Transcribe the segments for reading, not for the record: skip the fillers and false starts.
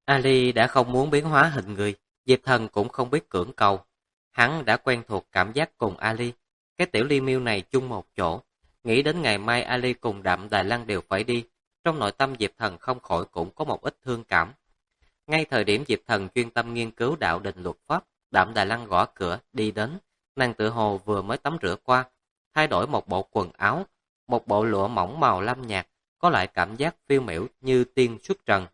Ali đã không muốn biến hóa hình người, Diệp Thần cũng không biết cưỡng cầu. Hắn đã quen thuộc cảm giác cùng Ali, cái tiểu ly miêu này chung một chỗ. Nghĩ đến ngày mai Ali cùng Đạm Đài Lăng đều phải đi, trong nội tâm Diệp Thần không khỏi cũng có một ít thương cảm. Ngay thời điểm Diệp Thần chuyên tâm nghiên cứu đạo định luật pháp, Đạm Đài Lăng gõ cửa, đi đến. Nàng tự hồ vừa mới tắm rửa qua, thay đổi một bộ quần áo, một bộ lụa mỏng màu lam nhạt, có lại cảm giác phiêu miểu như tiên xuất trần.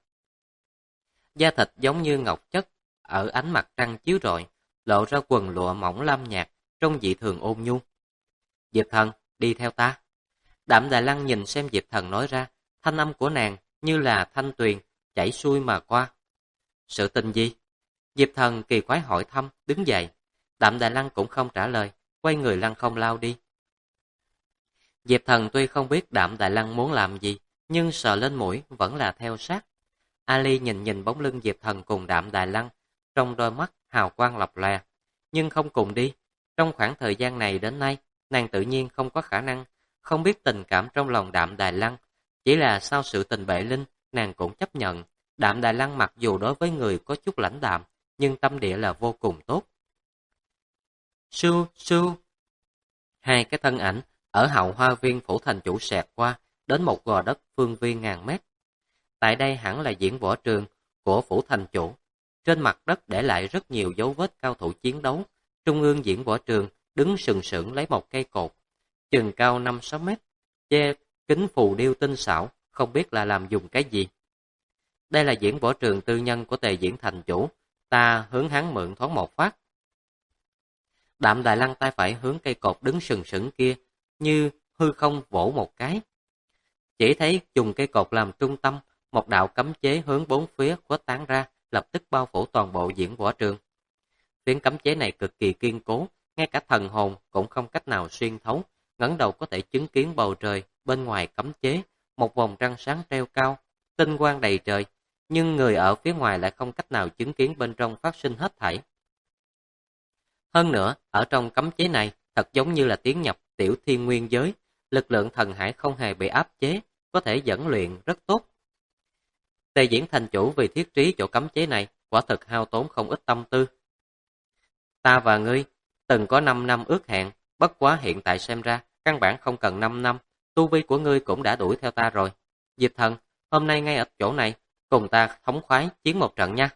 Da thịt giống như ngọc chất, ở ánh mặt trăng chiếu rọi, lộ ra quần lụa mỏng lam nhạt, trông dị thường ôn nhu. Diệp Thần, đi theo ta. Đạm Đài Lăng nhìn xem Diệp Thần nói ra, thanh âm của nàng như là thanh tuyền, chảy xuôi mà qua. Sự tình gì? Diệp Thần kỳ quái hỏi thăm, đứng dậy. Đạm Đài Lăng cũng không trả lời, quay người lăn không lao đi. Diệp Thần tuy không biết Đạm Đài Lăng muốn làm gì, nhưng sờ lên mũi vẫn là theo sát. Ali nhìn nhìn bóng lưng Diệp Thần cùng Đạm Đài Lăng, trong đôi mắt hào quang lập lòe, nhưng không cùng đi. Trong khoảng thời gian này đến nay, nàng tự nhiên không có khả năng không biết tình cảm trong lòng Đạm Đài Lăng, chỉ là sau sự tình bệ linh, nàng cũng chấp nhận. Đạm Đài Lăng mặc dù đối với người có chút lãnh đạm, nhưng tâm địa là vô cùng tốt. Sưu, sưu. Hai cái thân ảnh ở hậu hoa viên phủ thành chủ xẹt qua, đến một gò đất phương viên ngàn mét. Tại đây hẳn là diễn võ trường của phủ thành chủ. Trên mặt đất để lại rất nhiều dấu vết cao thủ chiến đấu. Trung ương diễn võ trường đứng sừng sững lấy một cây cột, chừng cao 5-6 mét, che kính phù điêu tinh xảo, không biết là làm dùng cái gì. Đây là diễn võ trường tư nhân của Tề Diễn thành chủ, ta hướng hắn mượn thoáng một phát. Đạm Đài Lăng tay phải hướng cây cột đứng sừng sững kia, như hư không vỗ một cái. Chỉ thấy dùng cây cột làm trung tâm, một đạo cấm chế hướng bốn phía khuếch tán ra, lập tức bao phủ toàn bộ diễn võ trường. Phiến cấm chế này cực kỳ kiên cố, ngay cả thần hồn cũng không cách nào xuyên thấu, ngẩng đầu có thể chứng kiến bầu trời, bên ngoài cấm chế, một vòng trăng sáng treo cao, tinh quang đầy trời, nhưng người ở phía ngoài lại không cách nào chứng kiến bên trong phát sinh hết thảy. Hơn nữa, ở trong cấm chế này, thật giống như là tiến nhập tiểu thiên nguyên giới, lực lượng thần hải không hề bị áp chế, có thể dẫn luyện rất tốt. Tề Diễn thành chủ vì thiết trí chỗ cấm chế này, quả thực hao tốn không ít tâm tư. Ta và ngươi từng có 5 năm ước hẹn, bất quá hiện tại xem ra, căn bản không cần 5 năm, tu vi của ngươi cũng đã đuổi theo ta rồi. Diệp Thần, hôm nay ngay ở chỗ này, cùng ta thống khoái chiến một trận nha.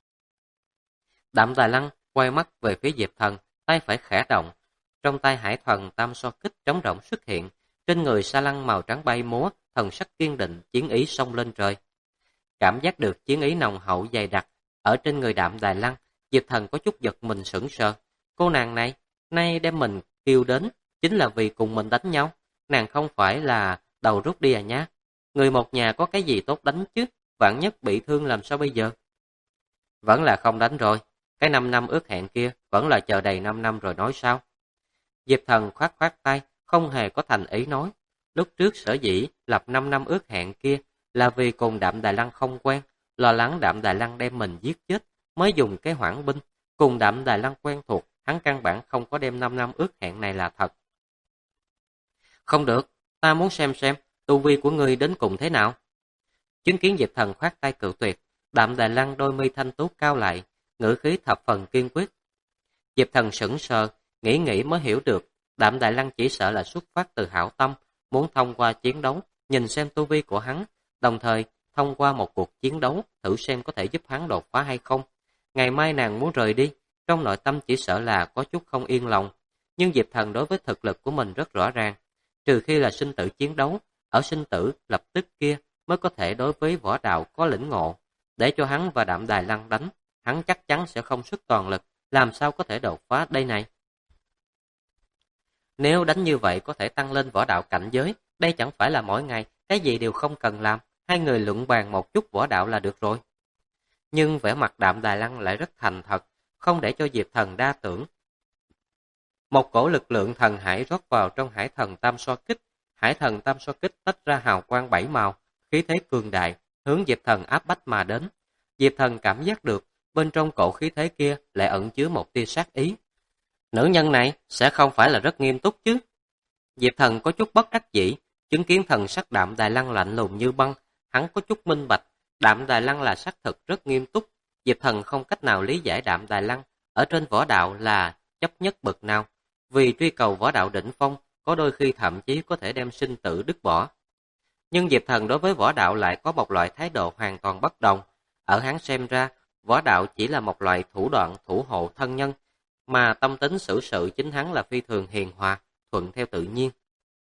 Đạm Đài Lăng quay mắt về phía Diệp Thần, tay phải khẽ động, trong tay hải thần tam so kích trống rỗng xuất hiện, trên người sa lăng màu trắng bay múa, thần sắc kiên định, chiến ý xông lên trời. Cảm giác được chiến ý nồng hậu dày đặc ở trên người Đạm Đài Lăng, Diệp Thần có chút giật mình sững sờ. Cô nàng này, nay đem mình kêu đến, chính là vì cùng mình đánh nhau. Nàng không phải là đầu rút đi à nhá. Người một nhà có cái gì tốt đánh chứ, vạn nhất bị thương làm sao bây giờ? Vẫn là không đánh rồi, cái 5 năm ước hẹn kia, vẫn là chờ đầy 5 năm rồi nói sao? Diệp Thần khoát khoát tay, không hề có thành ý nói. Lúc trước sở dĩ lập 5 năm ước hẹn kia là vì cùng Đạm Đài Lăng không quen, lo lắng Đạm Đài Lăng đem mình giết chết, mới dùng cái hoãn binh. Cùng Đạm Đài Lăng quen thuộc, hắn căn bản không có đem 5 năm ước hẹn này là thật. Không được, ta muốn xem tu vi của ngươi đến cùng thế nào. Chứng kiến Diệp Thần khoát tay cự tuyệt, Đạm Đài Lăng đôi mi thanh tú cao lại, ngữ khí thập phần kiên quyết. Diệp Thần sững sờ, nghĩ mới hiểu được, Đạm Đài Lăng chỉ sợ là xuất phát từ hảo tâm, muốn thông qua chiến đấu, nhìn xem tu vi của hắn, đồng thời thông qua một cuộc chiến đấu, thử xem có thể giúp hắn đột phá hay không. Ngày mai nàng muốn rời đi, trong nội tâm chỉ sợ là có chút không yên lòng, nhưng Diệp Thần đối với thực lực của mình rất rõ ràng, trừ khi là sinh tử chiến đấu, ở sinh tử lập tức kia mới có thể đối với võ đạo có lĩnh ngộ, để cho hắn và Đạm Đài Lăng đánh, hắn chắc chắn sẽ không xuất toàn lực, làm sao có thể đột phá đây này. Nếu đánh như vậy có thể tăng lên võ đạo cảnh giới, đây chẳng phải là mỗi ngày, cái gì đều không cần làm, hai người luận bàn một chút võ đạo là được rồi. Nhưng vẻ mặt Đạm Đài Lăng lại rất thành thật, không để cho Diệp Thần đa tưởng. Một cổ lực lượng thần hải rót vào trong hải thần tam so kích, hải thần tam so kích tách ra hào quang 7 màu, khí thế cường đại, hướng Diệp Thần áp bách mà đến. Diệp Thần cảm giác được, bên trong cổ khí thế kia lại ẩn chứa một tia sát ý. Nữ nhân này sẽ không phải là rất nghiêm túc chứ? Diệp Thần có chút bất đắc dĩ, chứng kiến thần sắc Đạm Đài Lăng lạnh lùng như băng, hắn có chút minh bạch, Đạm Đài Lăng là xác thực rất nghiêm túc, Diệp Thần không cách nào lý giải Đạm Đài Lăng ở trên võ đạo là chấp nhất bậc nào, vì truy cầu võ đạo đỉnh phong có đôi khi thậm chí có thể đem sinh tử đứt bỏ. Nhưng Diệp Thần đối với võ đạo lại có một loại thái độ hoàn toàn bất đồng. Ở hắn xem ra, võ đạo chỉ là một loại thủ đoạn thủ hộ thân nhân, mà tâm tính xử sự chính hắn là phi thường hiền hòa, thuận theo tự nhiên.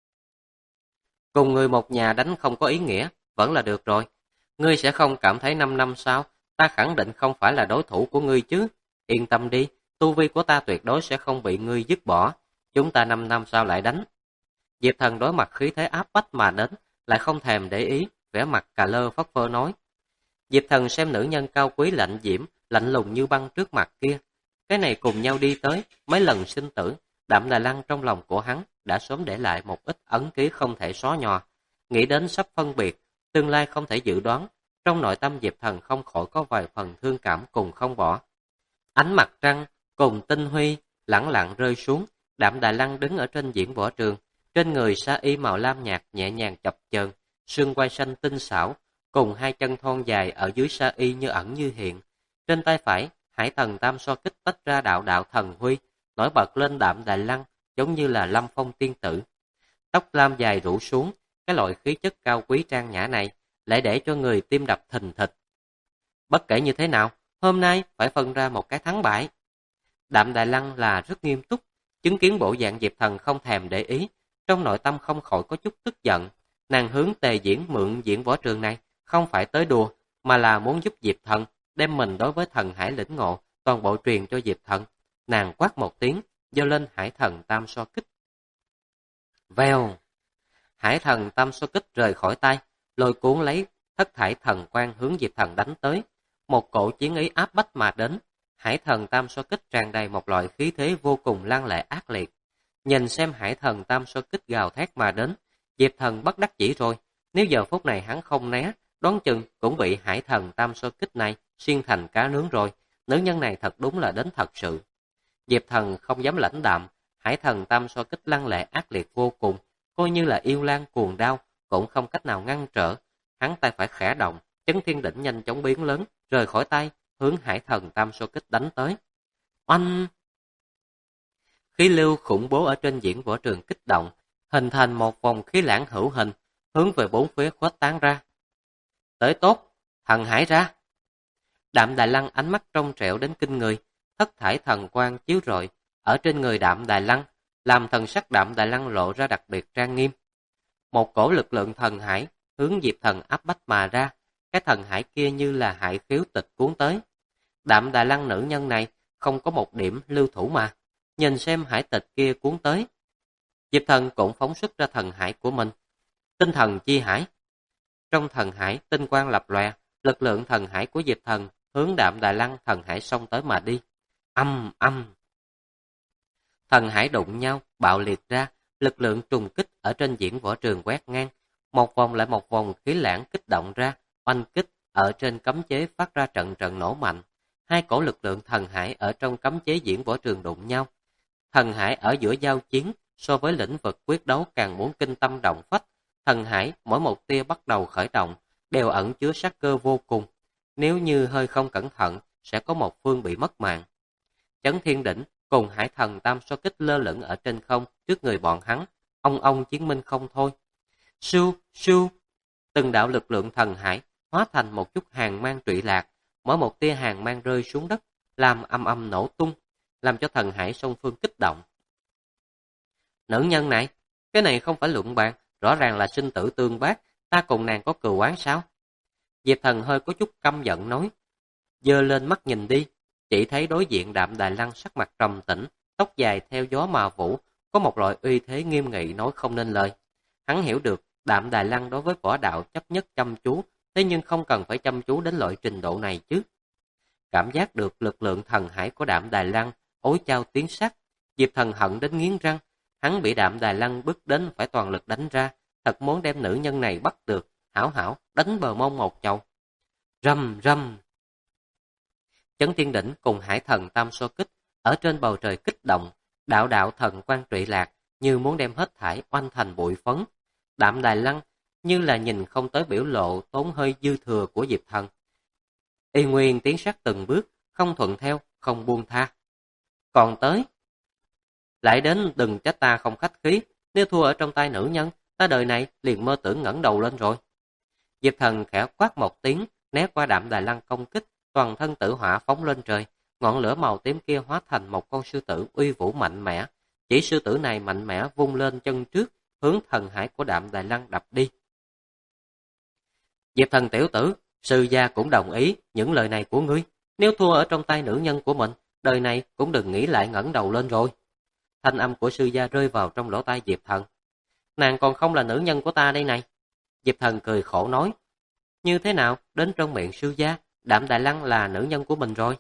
Cùng người một nhà đánh không có ý nghĩa, vẫn là được rồi. Ngươi sẽ không cảm thấy 5 năm sau, ta khẳng định không phải là đối thủ của ngươi chứ. Yên tâm đi, tu vi của ta tuyệt đối sẽ không bị ngươi dứt bỏ. Chúng ta 5 năm sau lại đánh. Diệp Thần đối mặt khí thế áp bách mà đến, lại không thèm để ý, vẻ mặt cà lơ phất phơ nói. Diệp Thần xem nữ nhân cao quý lạnh diễm, lạnh lùng như băng trước mặt kia. Cái này cùng nhau đi tới, mấy lần sinh tử, Đạm Đài Lăng trong lòng của hắn đã sớm để lại một ít ấn ký không thể xóa nhòa. Nghĩ đến sắp phân biệt, tương lai không thể dự đoán, trong nội tâm Diệp Thần không khỏi có vài phần thương cảm cùng không bỏ. Ánh mặt trăng cùng tinh huy lẳng lặng rơi xuống, Đạm Đài Lăng đứng ở trên diễn võ trường, trên người sa y màu lam nhạt nhẹ nhàng chập chờn, xương quai xanh tinh xảo, cùng hai chân thon dài ở dưới sa y như ẩn như hiện. Trên tay phải, Hải Thần Tam So Kích tách ra đạo đạo thần huy, nổi bật lên Đạm Đài Lăng, giống như là lâm phong tiên tử. Tóc lam dài rủ xuống, cái loại khí chất cao quý trang nhã này lại để cho người tim đập thình thịch. Bất kể như thế nào, hôm nay phải phân ra một cái thắng bại. Đạm Đài Lăng là rất nghiêm túc, chứng kiến bộ dạng Diệp Thần không thèm để ý, trong nội tâm không khỏi có chút tức giận. Nàng hướng Tề Diễn mượn diễn võ trường này, không phải tới đùa, mà là muốn giúp Diệp Thần đem mình đối với thần hải lĩnh ngộ, toàn bộ truyền cho Diệp Thần. Nàng quát một tiếng, giơ lên Hải Thần Tam So Kích. Vèo! Hải Thần Tam So Kích rời khỏi tay, lôi cuốn lấy thất thải thần quang hướng Diệp Thần đánh tới. Một cổ chiến ý áp bách mà đến, Hải Thần Tam So Kích tràn đầy một loại khí thế vô cùng lăng lệ ác liệt. Nhìn xem Hải Thần Tam So Kích gào thét mà đến, Diệp Thần bất đắc chỉ rồi, nếu giờ phút này hắn không né, đoán chừng cũng bị Hải Thần Tam So Kích này xiên thành cá nướng rồi. Nữ nhân này thật đúng là đến thật sự. Diệp Thần không dám lãnh đạm, Hải Thần Tam So Kích lăng lệ ác liệt vô cùng, coi như là yêu lang cuồng đao, cũng không cách nào ngăn trở. Hắn tay phải khẽ động, Chấn Thiên Đỉnh nhanh chóng biến lớn, rời khỏi tay, hướng Hải Thần Tam So Kích đánh tới. Oanh! Khí lưu khủng bố ở trên diễn võ trường kích động, hình thành một vòng khí lãng hữu hình, hướng về bốn phía khuếch tán ra. Tới tốt, thần hải ra! Đạm Đài Lăng ánh mắt trong trẻo đến kinh người, thất thải thần quang chiếu rọi ở trên người Đạm Đài Lăng, làm thần sắc Đạm Đài Lăng lộ ra đặc biệt trang nghiêm. Một cổ lực lượng thần hải hướng Diệp Thần áp bách mà ra, cái thần hải kia như là hải khiếu tịch cuốn tới. Đạm Đài Lăng nữ nhân này không có một điểm lưu thủ mà, nhìn xem hải tịch kia cuốn tới. Diệp Thần cũng phóng xuất ra thần hải của mình. Tinh thần chi hải. Trong thần hải tinh quang lập lòe, lực lượng thần hải của Diệp Thần hướng Đạm Đài Lăng thần hải xông tới mà đi. Âm âm. Thần hải đụng nhau, bạo liệt ra, lực lượng trùng kích ở trên diễn võ trường quét ngang, một vòng lại một vòng khí lãng kích động ra, oanh kích ở trên cấm chế phát ra trận trận nổ mạnh. Hai cổ lực lượng thần hải ở trong cấm chế diễn võ trường đụng nhau. Thần hải ở giữa giao chiến, so với lĩnh vực quyết đấu càng muốn kinh tâm động phách. Thần hải mỗi một tia bắt đầu khởi động, đều ẩn chứa sát cơ vô cùng. Nếu như hơi không cẩn thận, sẽ có một phương bị mất mạng. Chấn Thiên Đỉnh cùng Hải Thần Tam So Kích lơ lửng ở trên không trước người bọn hắn, ông chiến minh không thôi. Sưu, sưu, từng đạo lực lượng thần hải hóa thành một chút hàng mang trụy lạc, mỗi một tia hàng mang rơi xuống đất, làm âm âm nổ tung, làm cho thần hải song phương kích động. Nữ nhân này, cái này không phải luận bàn, rõ ràng là sinh tử tương bác, ta cùng nàng có cừu oán sao? Diệp Thần hơi có chút căm giận nói, giơ lên mắt nhìn đi, chỉ thấy đối diện Đạm Đài Lăng sắc mặt trầm tĩnh, tóc dài theo gió mà vũ, có một loại uy thế nghiêm nghị nói không nên lời. Hắn hiểu được Đạm Đài Lăng đối với võ đạo chấp nhất chăm chú, thế nhưng không cần phải chăm chú đến loại trình độ này chứ. Cảm giác được lực lượng thần hải của Đạm Đài Lăng, ối chao tiếng sắt, Diệp Thần hận đến nghiến răng, hắn bị Đạm Đài Lăng bức đến phải toàn lực đánh ra, thật muốn đem nữ nhân này bắt được, hảo hảo đánh bờ mông một chầu. Rầm rầm. Chấn Thiên Đỉnh cùng Hải Thần Tam So Kích ở trên bầu trời kích động, đạo đạo thần quang trụy lạc như muốn đem hết thảy oanh thành bụi phấn. Đạm Đài Lăng như là nhìn không tới biểu lộ tốn hơi dư thừa của Diệp Thần. Y nguyên tiến sát từng bước, không thuận theo, không buông tha. Còn tới, lại đến đừng trách ta không khách khí, nếu thua ở trong tay nữ nhân, ta đời này liền mơ tưởng ngẩng đầu lên rồi. Diệp Thần khẽ quát một tiếng, né qua Đạm Đài Lăng công kích, toàn thân tử hỏa phóng lên trời, ngọn lửa màu tím kia hóa thành một con sư tử uy vũ mạnh mẽ. Chỉ sư tử này mạnh mẽ vung lên chân trước, hướng thần hải của Đạm Đài Lăng đập đi. Diệp Thần tiểu tử, sư gia cũng đồng ý những lời này của ngươi. Nếu thua ở trong tay nữ nhân của mình, đời này cũng đừng nghĩ lại ngẩng đầu lên rồi. Thanh âm của sư gia rơi vào trong lỗ tai Diệp Thần. Nàng còn không là nữ nhân của ta đây này. Diệp Thần cười khổ nói. Như thế nào, đến trong miệng sư gia, Đạm Đài Lăng là nữ nhân của mình rồi.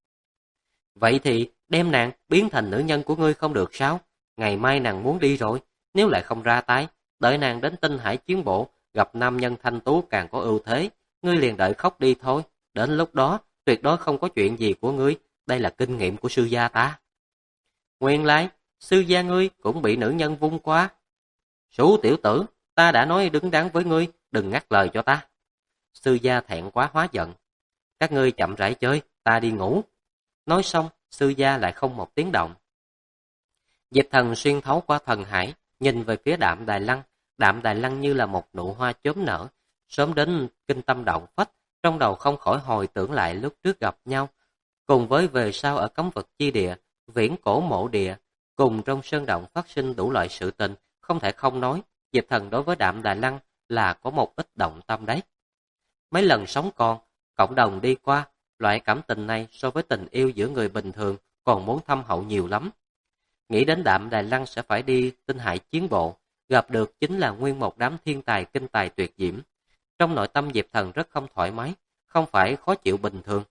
Vậy thì đem nàng biến thành nữ nhân của ngươi không được sao? Ngày mai nàng muốn đi rồi, nếu lại không ra tay, đợi nàng đến Tinh Hải chiến bộ, gặp nam nhân thanh tú càng có ưu thế, ngươi liền đợi khóc đi thôi. Đến lúc đó, tuyệt đối không có chuyện gì của ngươi, đây là kinh nghiệm của sư gia ta. Nguyên lai, sư gia ngươi cũng bị nữ nhân vung qua. Sủ tiểu tử, ta đã nói đứng đắn với ngươi, đừng ngắt lời cho ta. Sư gia thẹn quá hóa giận. Các ngươi chậm rãi chơi, ta đi ngủ. Nói xong, sư gia lại không một tiếng động. Diệp Thần xuyên thấu qua thần hải, nhìn về phía Đạm Đài Lăng. Đạm Đài Lăng như là một nụ hoa chớm nở, sớm đến kinh tâm động phách, trong đầu không khỏi hồi tưởng lại lúc trước gặp nhau, cùng với về sau ở cấm vực chi địa, viễn cổ mộ địa, cùng trong sơn động phát sinh đủ loại sự tình, không thể không nói, Diệp Thần đối với Đạm Đài Lăng là có một ít động tâm đấy. Mấy lần sống còn, cộng đồng đi qua, loại cảm tình này so với tình yêu giữa người bình thường còn muốn thâm hậu nhiều lắm. Nghĩ đến Đạm Đài Lăng sẽ phải đi Tinh Hải chiến bộ, gặp được chính là nguyên một đám thiên tài kinh tài tuyệt diễm. Trong nội tâm Diệp Thần rất không thoải mái, không phải khó chịu bình thường.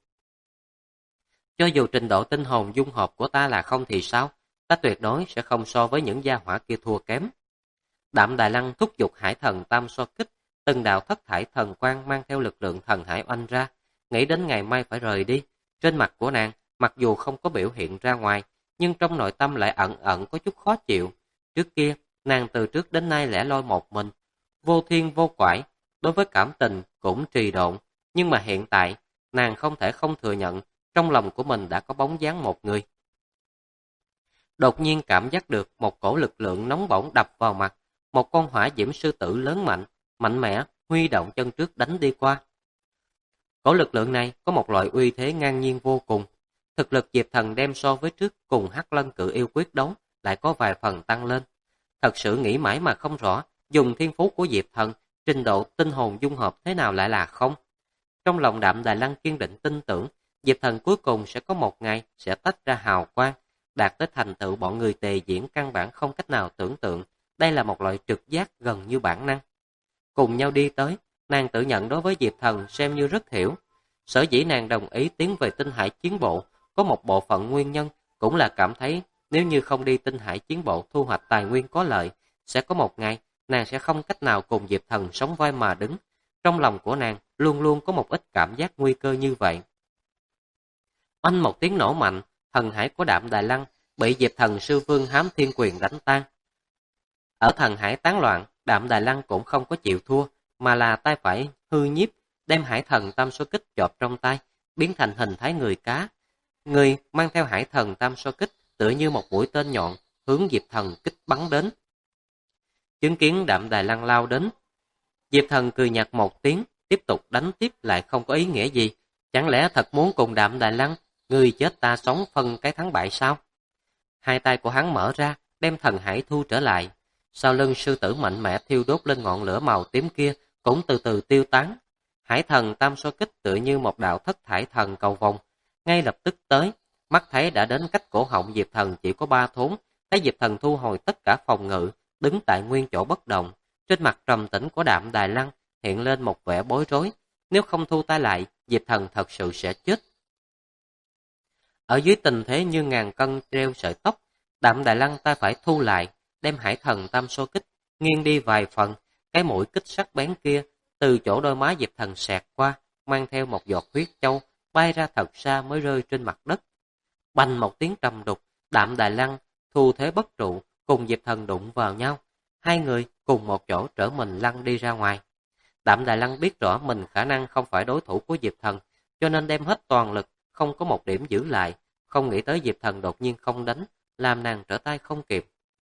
Cho dù trình độ tinh hồn dung hợp của ta là không thì sao, ta tuyệt đối sẽ không so với những gia hỏa kia thua kém. Đạm Đài Lăng thúc giục hải thần tam so kích, từng đạo thất thải thần quang mang theo lực lượng thần hải oanh ra, nghĩ đến ngày mai phải rời đi. Trên mặt của nàng, mặc dù không có biểu hiện ra ngoài, nhưng trong nội tâm lại ẩn ẩn có chút khó chịu. Trước kia, nàng từ trước đến nay lẻ loi một mình, vô thiên vô quải, đối với cảm tình cũng trì độn, nhưng mà hiện tại, nàng không thể không thừa nhận, trong lòng của mình đã có bóng dáng một người. Đột nhiên cảm giác được một cổ lực lượng nóng bỏng đập vào mặt, một con hỏa diễm sư tử lớn mạnh, mạnh mẽ, huy động chân trước đánh đi qua. Cổ lực lượng này có một loại uy thế ngang nhiên vô cùng. Thực lực Diệp Thần đem so với trước cùng Hắc Lân Cự Yêu quyết đấu lại có vài phần tăng lên. Thật sự nghĩ mãi mà không rõ, dùng thiên phú của Diệp Thần, trình độ tinh hồn dung hợp thế nào lại là không. Trong lòng Đạm Đài Lăng kiên định tin tưởng, Diệp Thần cuối cùng sẽ có một ngày sẽ tách ra hào quang, đạt tới thành tựu bọn người tề diễn căn bản không cách nào tưởng tượng. Đây là một loại trực giác gần như bản năng. Cùng nhau đi tới, nàng tự nhận đối với Diệp Thần xem như rất hiểu. Sở dĩ nàng đồng ý tiến về Tinh Hải chiến bộ, có một bộ phận nguyên nhân cũng là cảm thấy nếu như không đi Tinh Hải chiến bộ thu hoạch tài nguyên có lợi, sẽ có một ngày nàng sẽ không cách nào cùng Diệp Thần sống vai mà đứng. Trong lòng của nàng luôn luôn có một ít cảm giác nguy cơ như vậy. Oanh một tiếng nổ mạnh, thần hải của Đạm Đài Lăng bị Diệp Thần sư vương Hám Thiên Quyền đánh tan. Ở thần hải tán loạn, Đạm Đài Lăng cũng không có chịu thua, mà là tay phải hư nhiếp, đem hải thần tam số kích chộp trong tay, biến thành hình thái người cá. Người mang theo hải thần tam số kích tựa như một mũi tên nhọn, hướng Diệp Thần kích bắn đến. Chứng kiến Đạm Đài Lăng lao đến, Diệp Thần cười nhạt một tiếng, tiếp tục đánh tiếp lại không có ý nghĩa gì. Chẳng lẽ thật muốn cùng Đạm Đài Lăng, người chết ta sống phân cái thắng bại sao? Hai tay của hắn mở ra, đem thần hải thu trở lại. Sau lưng sư tử mạnh mẽ thiêu đốt lên ngọn lửa màu tím kia, cũng từ từ tiêu tán. Hải thần tam số kích tựa như một đạo thất thải thần cầu vồng, ngay lập tức tới. Mắt thấy đã đến cách cổ họng Diệp Thần chỉ có 3 thốn, thấy Diệp Thần thu hồi tất cả phòng ngự, đứng tại nguyên chỗ bất động. Trên mặt trầm tĩnh của Đạm Đài Lăng hiện lên một vẻ bối rối. Nếu không thu tay lại, Diệp Thần thật sự sẽ chết. Ở dưới tình thế như ngàn cân treo sợi tóc, Đạm Đài Lăng ta phải thu lại, đem hải thần tam số kích nghiêng đi vài phần. Cái mũi kích sắc bén kia từ chỗ đôi má Diệp Thần xẹt qua, mang theo một giọt huyết châu bay ra thật xa mới rơi trên mặt đất. Bành một tiếng trầm đục, Đạm Đài Lăng thu thế bất trụ cùng Diệp Thần đụng vào nhau. Hai người cùng một chỗ trở mình lăn đi ra ngoài. Đạm Đài Lăng biết rõ mình khả năng không phải đối thủ của Diệp Thần, cho nên đem hết toàn lực, không có một điểm giữ lại, không nghĩ tới Diệp Thần đột nhiên không đánh, làm nàng trở tay không kịp.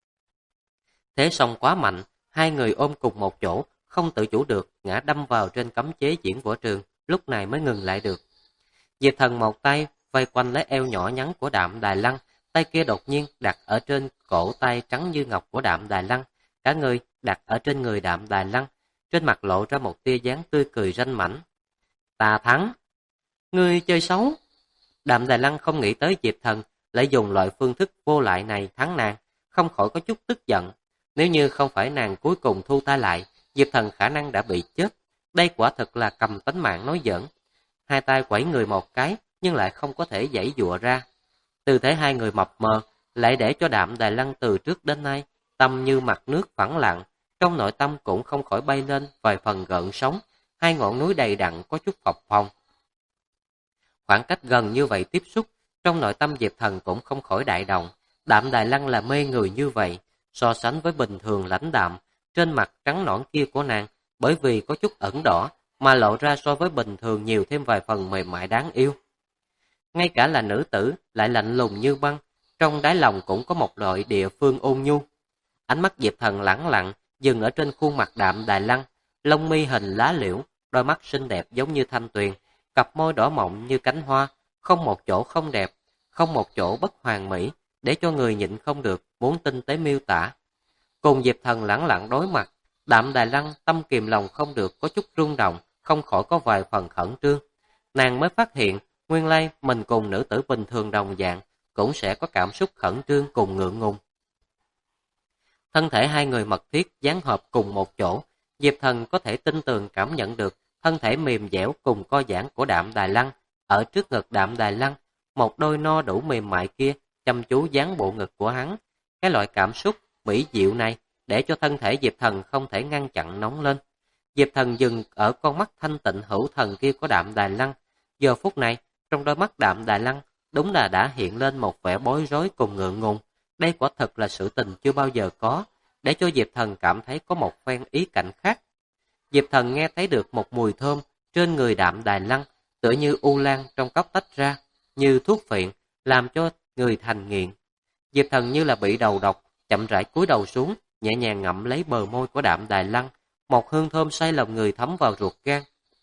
Thế song quá mạnh, hai người ôm cùng một chỗ, không tự chủ được, ngã đâm vào trên cấm chế diễn võ trường, lúc này mới ngừng lại được. Diệp Thần một tay vây quanh lấy eo nhỏ nhắn của Đạm Đài Lăng, tay kia đột nhiên đặt ở trên cổ tay trắng như ngọc của Đạm Đài Lăng, cả người đặt ở trên người Đạm Đài Lăng, trên mặt lộ ra một tia dáng tươi cười ranh mãnh. Ta thắng! Ngươi chơi xấu! Đạm Đài Lăng không nghĩ tới Diệp Thần lại dùng loại phương thức vô lại này thắng nàng, không khỏi có chút tức giận. Nếu như không phải nàng cuối cùng thu tay lại, Diệp Thần khả năng đã bị chết. Đây quả thực là cầm tính mạng nói giỡn. Hai tay quẩy người một cái, nhưng lại không có thể giãy giụa ra. Tư thế hai người mập mờ, lại để cho Đạm Đài Lăng từ trước đến nay, tâm như mặt nước phẳng lặng, trong nội tâm cũng không khỏi bay lên vài phần gợn sóng, hai ngọn núi đầy đặn có chút phập phồng. Khoảng cách gần như vậy tiếp xúc, trong nội tâm Diệp Thần cũng không khỏi đại động. Đạm Đài Lăng là mê người như vậy, so sánh với bình thường lãnh đạm, trên mặt trắng nõn kia của nàng, bởi vì có chút ẩn đỏ, mà lộ ra so với bình thường nhiều thêm vài phần mềm mại đáng yêu. Ngay cả là nữ tử, lại lạnh lùng như băng, trong đáy lòng cũng có một loại địa phương ôn nhu. Ánh mắt Diệp Thần lẳng lặng, dừng ở trên khuôn mặt Đạm Đài Lăng, lông mi hình lá liễu, đôi mắt xinh đẹp giống như thanh tuyền, cặp môi đỏ mọng như cánh hoa, không một chỗ không đẹp, không một chỗ bất hoàn mỹ, để cho người nhịn không được, muốn tinh tế miêu tả. Cùng Diệp Thần lẳng lặng đối mặt, Đạm Đài Lăng tâm kìm lòng không được có chút rung động, không khỏi có vài phần khẩn trương. Nàng mới phát hiện, nguyên lai mình cùng nữ tử bình thường đồng dạng, cũng sẽ có cảm xúc khẩn trương cùng ngượng ngùng. Thân thể hai người mật thiết dán hợp cùng một chỗ, Diệp Thần có thể tin tường cảm nhận được thân thể mềm dẻo cùng co giãn của Đạm Đài Lăng. Ở trước ngực Đạm Đài Lăng, một đôi no đủ mềm mại kia chăm chú dán bộ ngực của hắn. Cái loại cảm xúc mỹ diệu này để cho thân thể Diệp Thần không thể ngăn chặn nóng lên. Diệp Thần dừng ở con mắt thanh tịnh hữu thần kia của Đạm Đài Lăng. Giờ phút này, trong đôi mắt Đạm Đài Lăng đúng là đã hiện lên một vẻ bối rối cùng ngượng ngùng. Đây quả thật là sự tình chưa bao giờ có, để cho Diệp Thần cảm thấy có một phen ý cảnh khác. Diệp Thần nghe thấy được một mùi thơm trên người Đạm Đài Lăng, tựa như u lan trong cốc tách ra, như thuốc phiện, làm cho người thành nghiện. Diệp Thần như là bị đầu độc, chậm rãi cúi đầu xuống, nhẹ nhàng ngậm lấy bờ môi của Đạm Đài Lăng, một hương thơm say lòng người thấm vào ruột gan.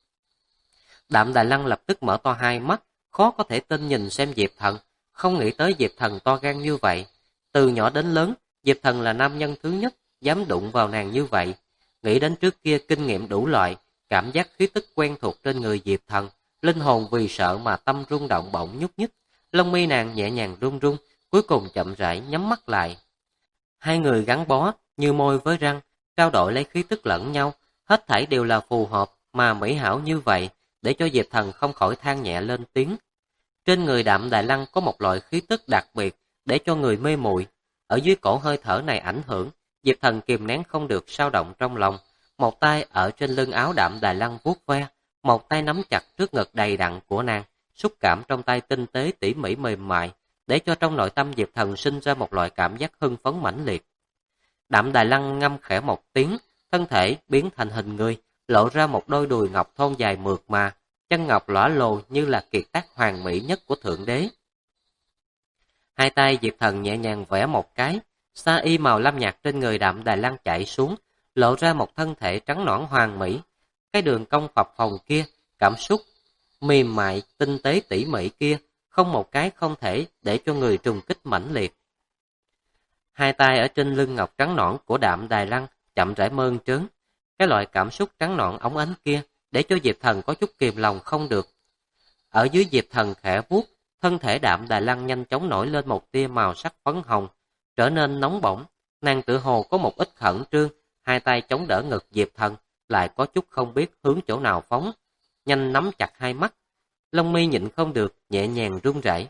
Đạm Đài Lăng lập tức mở to hai mắt, khó có thể tin nhìn xem Diệp Thần, không nghĩ tới Diệp Thần to gan như vậy. Từ nhỏ đến lớn, Diệp Thần là nam nhân thứ nhất dám đụng vào nàng như vậy. Nghĩ đến trước kia kinh nghiệm đủ loại, cảm giác khí tức quen thuộc trên người Diệp Thần, linh hồn vì sợ mà tâm rung động bỗng nhúc nhích, lông mi nàng nhẹ nhàng run run, cuối cùng chậm rãi nhắm mắt lại. Hai người gắn bó như môi với răng, trao đổi lấy khí tức lẫn nhau, hết thảy đều là phù hợp mà mỹ hảo như vậy, để cho Diệp Thần không khỏi than nhẹ lên tiếng. Trên người Đạm Đài Lăng có một loại khí tức đặc biệt, để cho người mê muội. Ở dưới cổ hơi thở này ảnh hưởng, Diệp Thần kìm nén không được sao động trong lòng, một tay ở trên lưng áo Đạm Đài Lăng vuốt ve, một tay nắm chặt trước ngực đầy đặn của nàng, xúc cảm trong tay tinh tế tỉ mỉ mềm mại, để cho trong nội tâm Diệp Thần sinh ra một loại cảm giác hưng phấn mãnh liệt. Đạm Đài Lăng ngâm khẽ một tiếng, thân thể biến thành hình người, lộ ra một đôi đùi ngọc thon dài mượt mà, chân ngọc lõa lồ như là kiệt tác hoàn mỹ nhất của Thượng Đế. Hai tay Diệp Thần nhẹ nhàng vẽ một cái, sa y màu lam nhạt trên người Đạm Đài Lăng chảy xuống, lộ ra một thân thể trắng nõn hoàn mỹ. Cái đường cong phập phồng kia, cảm xúc mềm mại, tinh tế tỉ mỉ kia, không một cái không thể để cho người trùng kích mãnh liệt. Hai tay ở trên lưng ngọc trắng nõn của Đạm Đài Lăng chậm rãi mơn trớn, cái loại cảm xúc trắng nõn óng ánh kia, để cho Diệp Thần có chút kìm lòng không được. Ở dưới Diệp Thần khẽ vuốt, thân thể Đạm Đài Lăng nhanh chóng nổi lên một tia màu sắc phấn hồng, trở nên nóng bỏng. Nàng tự hồ có một ít khẩn trương, hai tay chống đỡ ngực Diệp Thần, lại có chút không biết hướng chỗ nào phóng, nhanh nắm chặt hai mắt, lông mi nhịn không được, nhẹ nhàng run rẩy.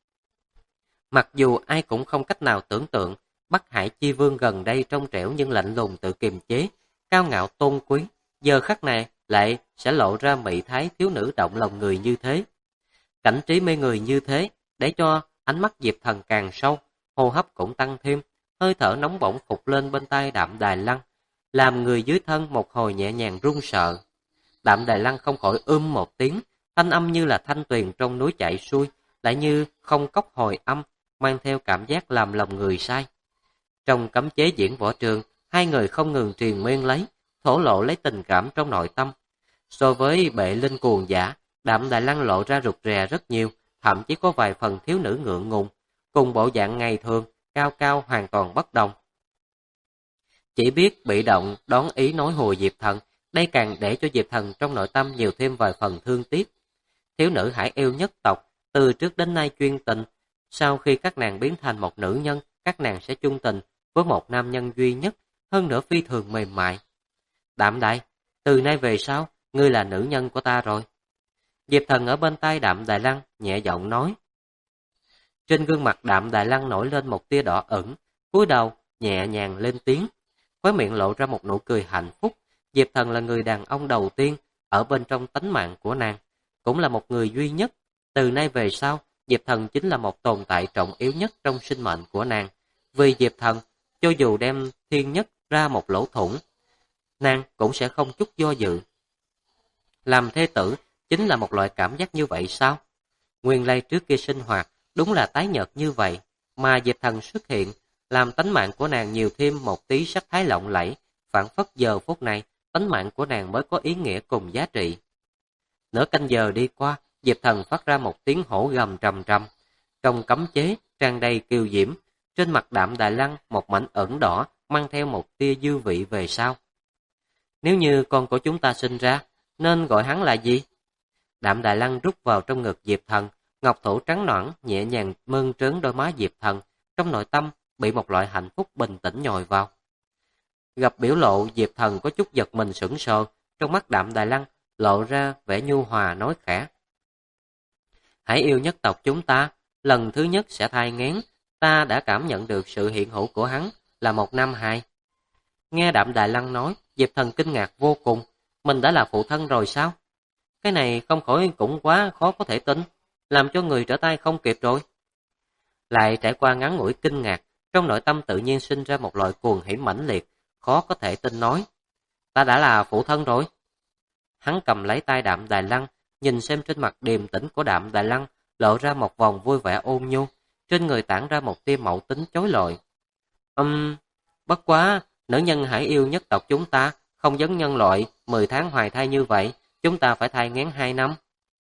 Mặc dù ai cũng không cách nào tưởng tượng, Bắc Hải Chi Vương gần đây trong trẻo nhưng lạnh lùng tự kiềm chế, cao ngạo tôn quý, giờ khắc này lại sẽ lộ ra mỹ thái thiếu nữ động lòng người như thế. Cảnh trí mê người như thế, để cho ánh mắt Diệp Thần càng sâu, hô hấp cũng tăng thêm, hơi thở nóng bỏng phục lên bên tai Đạm Đài Lăng. làm người dưới thân một hồi nhẹ nhàng run sợ. Đạm Đài Lăng không khỏi một tiếng, thanh âm như là thanh tuyền trong núi chảy xuôi, lại như không cốc hồi âm, mang theo cảm giác làm lòng người say. Trong cấm chế diễn võ trường, hai người không ngừng truyền miên lấy, thổ lộ lấy tình cảm trong nội tâm. So với bệ linh cuồng giả, Đạm Đài Lăng lộ ra rụt rè rất nhiều, thậm chí có vài phần thiếu nữ ngượng ngùng, cùng bộ dạng ngày thường, cao cao hoàn toàn bất đồng. Chỉ biết bị động đón ý nói hùa Diệp Thần, đây càng để cho Diệp Thần trong nội tâm nhiều thêm vài phần thương tiếc. Thiếu nữ hải yêu nhất tộc, từ trước đến nay chuyên tình, sau khi các nàng biến thành một nữ nhân, các nàng sẽ chung tình với một nam nhân duy nhất, hơn nữa phi thường mềm mại. Đạm Đại, từ nay về sau, ngươi là nữ nhân của ta rồi. Diệp Thần ở bên tai Đạm Đài Lăng, nhẹ giọng nói. Trên gương mặt Đạm Đài Lăng nổi lên một tia đỏ ửng, cúi đầu, nhẹ nhàng lên tiếng. Khóe miệng lộ ra một nụ cười hạnh phúc. Diệp Thần là người đàn ông đầu tiên ở bên trong tánh mạng của nàng, cũng là một người duy nhất. Từ nay về sau, Diệp Thần chính là một tồn tại trọng yếu nhất trong sinh mệnh của nàng. Vì Diệp Thần, cho dù đem thiên nhất ra một lỗ thủng, nàng cũng sẽ không chút do dự. Làm thê tử chính là một loại cảm giác như vậy sao? Nguyên lai trước kia sinh hoạt đúng là tái nhợt như vậy, mà Diệp Thần xuất hiện, làm tánh mạng của nàng nhiều thêm một tí sắc thái lộng lẫy, phảng phất giờ phút này, tánh mạng của nàng mới có ý nghĩa cùng giá trị. Nửa canh giờ đi qua, Diệp Thần phát ra một tiếng hổ gầm trầm trầm. Trong cấm chế, tràn đầy kiều diễm, trên mặt Đạm Đài Lăng một mảnh ửng đỏ, mang theo một tia dư vị về sau. Nếu như con của chúng ta sinh ra, nên gọi hắn là gì? Đạm Đài Lăng rút vào trong ngực Diệp Thần, ngọc thủ trắng nõn nhẹ nhàng mơn trớn đôi má Diệp Thần, trong nội tâm bị một loại hạnh phúc bình tĩnh nhồi vào. Gặp biểu lộ Diệp Thần có chút giật mình sững sờ, trong mắt Đạm Đài Lăng lộ ra vẻ nhu hòa nói khẽ. Hãy yêu nhất tộc chúng ta, lần thứ nhất sẽ thai nghén, ta đã cảm nhận được sự hiện hữu của hắn là một nam hài. Nghe Đạm Đài Lăng nói, Diệp Thần kinh ngạc vô cùng, mình đã là phụ thân rồi sao? Cái này không khỏi cũng quá khó có thể tin, làm cho người trở tay không kịp rồi. Lại trải qua ngắn ngủi kinh ngạc, trong nội tâm tự nhiên sinh ra một loại cuồng hỉ mãnh liệt, khó có thể tin nói. Ta đã là phụ thân rồi. Hắn cầm lấy tay Đạm Đài Lăng, nhìn xem trên mặt điềm tĩnh của Đạm Đài Lăng, lộ ra một vòng vui vẻ ôn nhu, trên người tản ra một tia mậu tính chói lọi. Bất quá, nữ nhân hải yêu nhất tộc chúng ta, không giống nhân loại, 10 tháng hoài thai như vậy, chúng ta phải thai nghén 2 năm.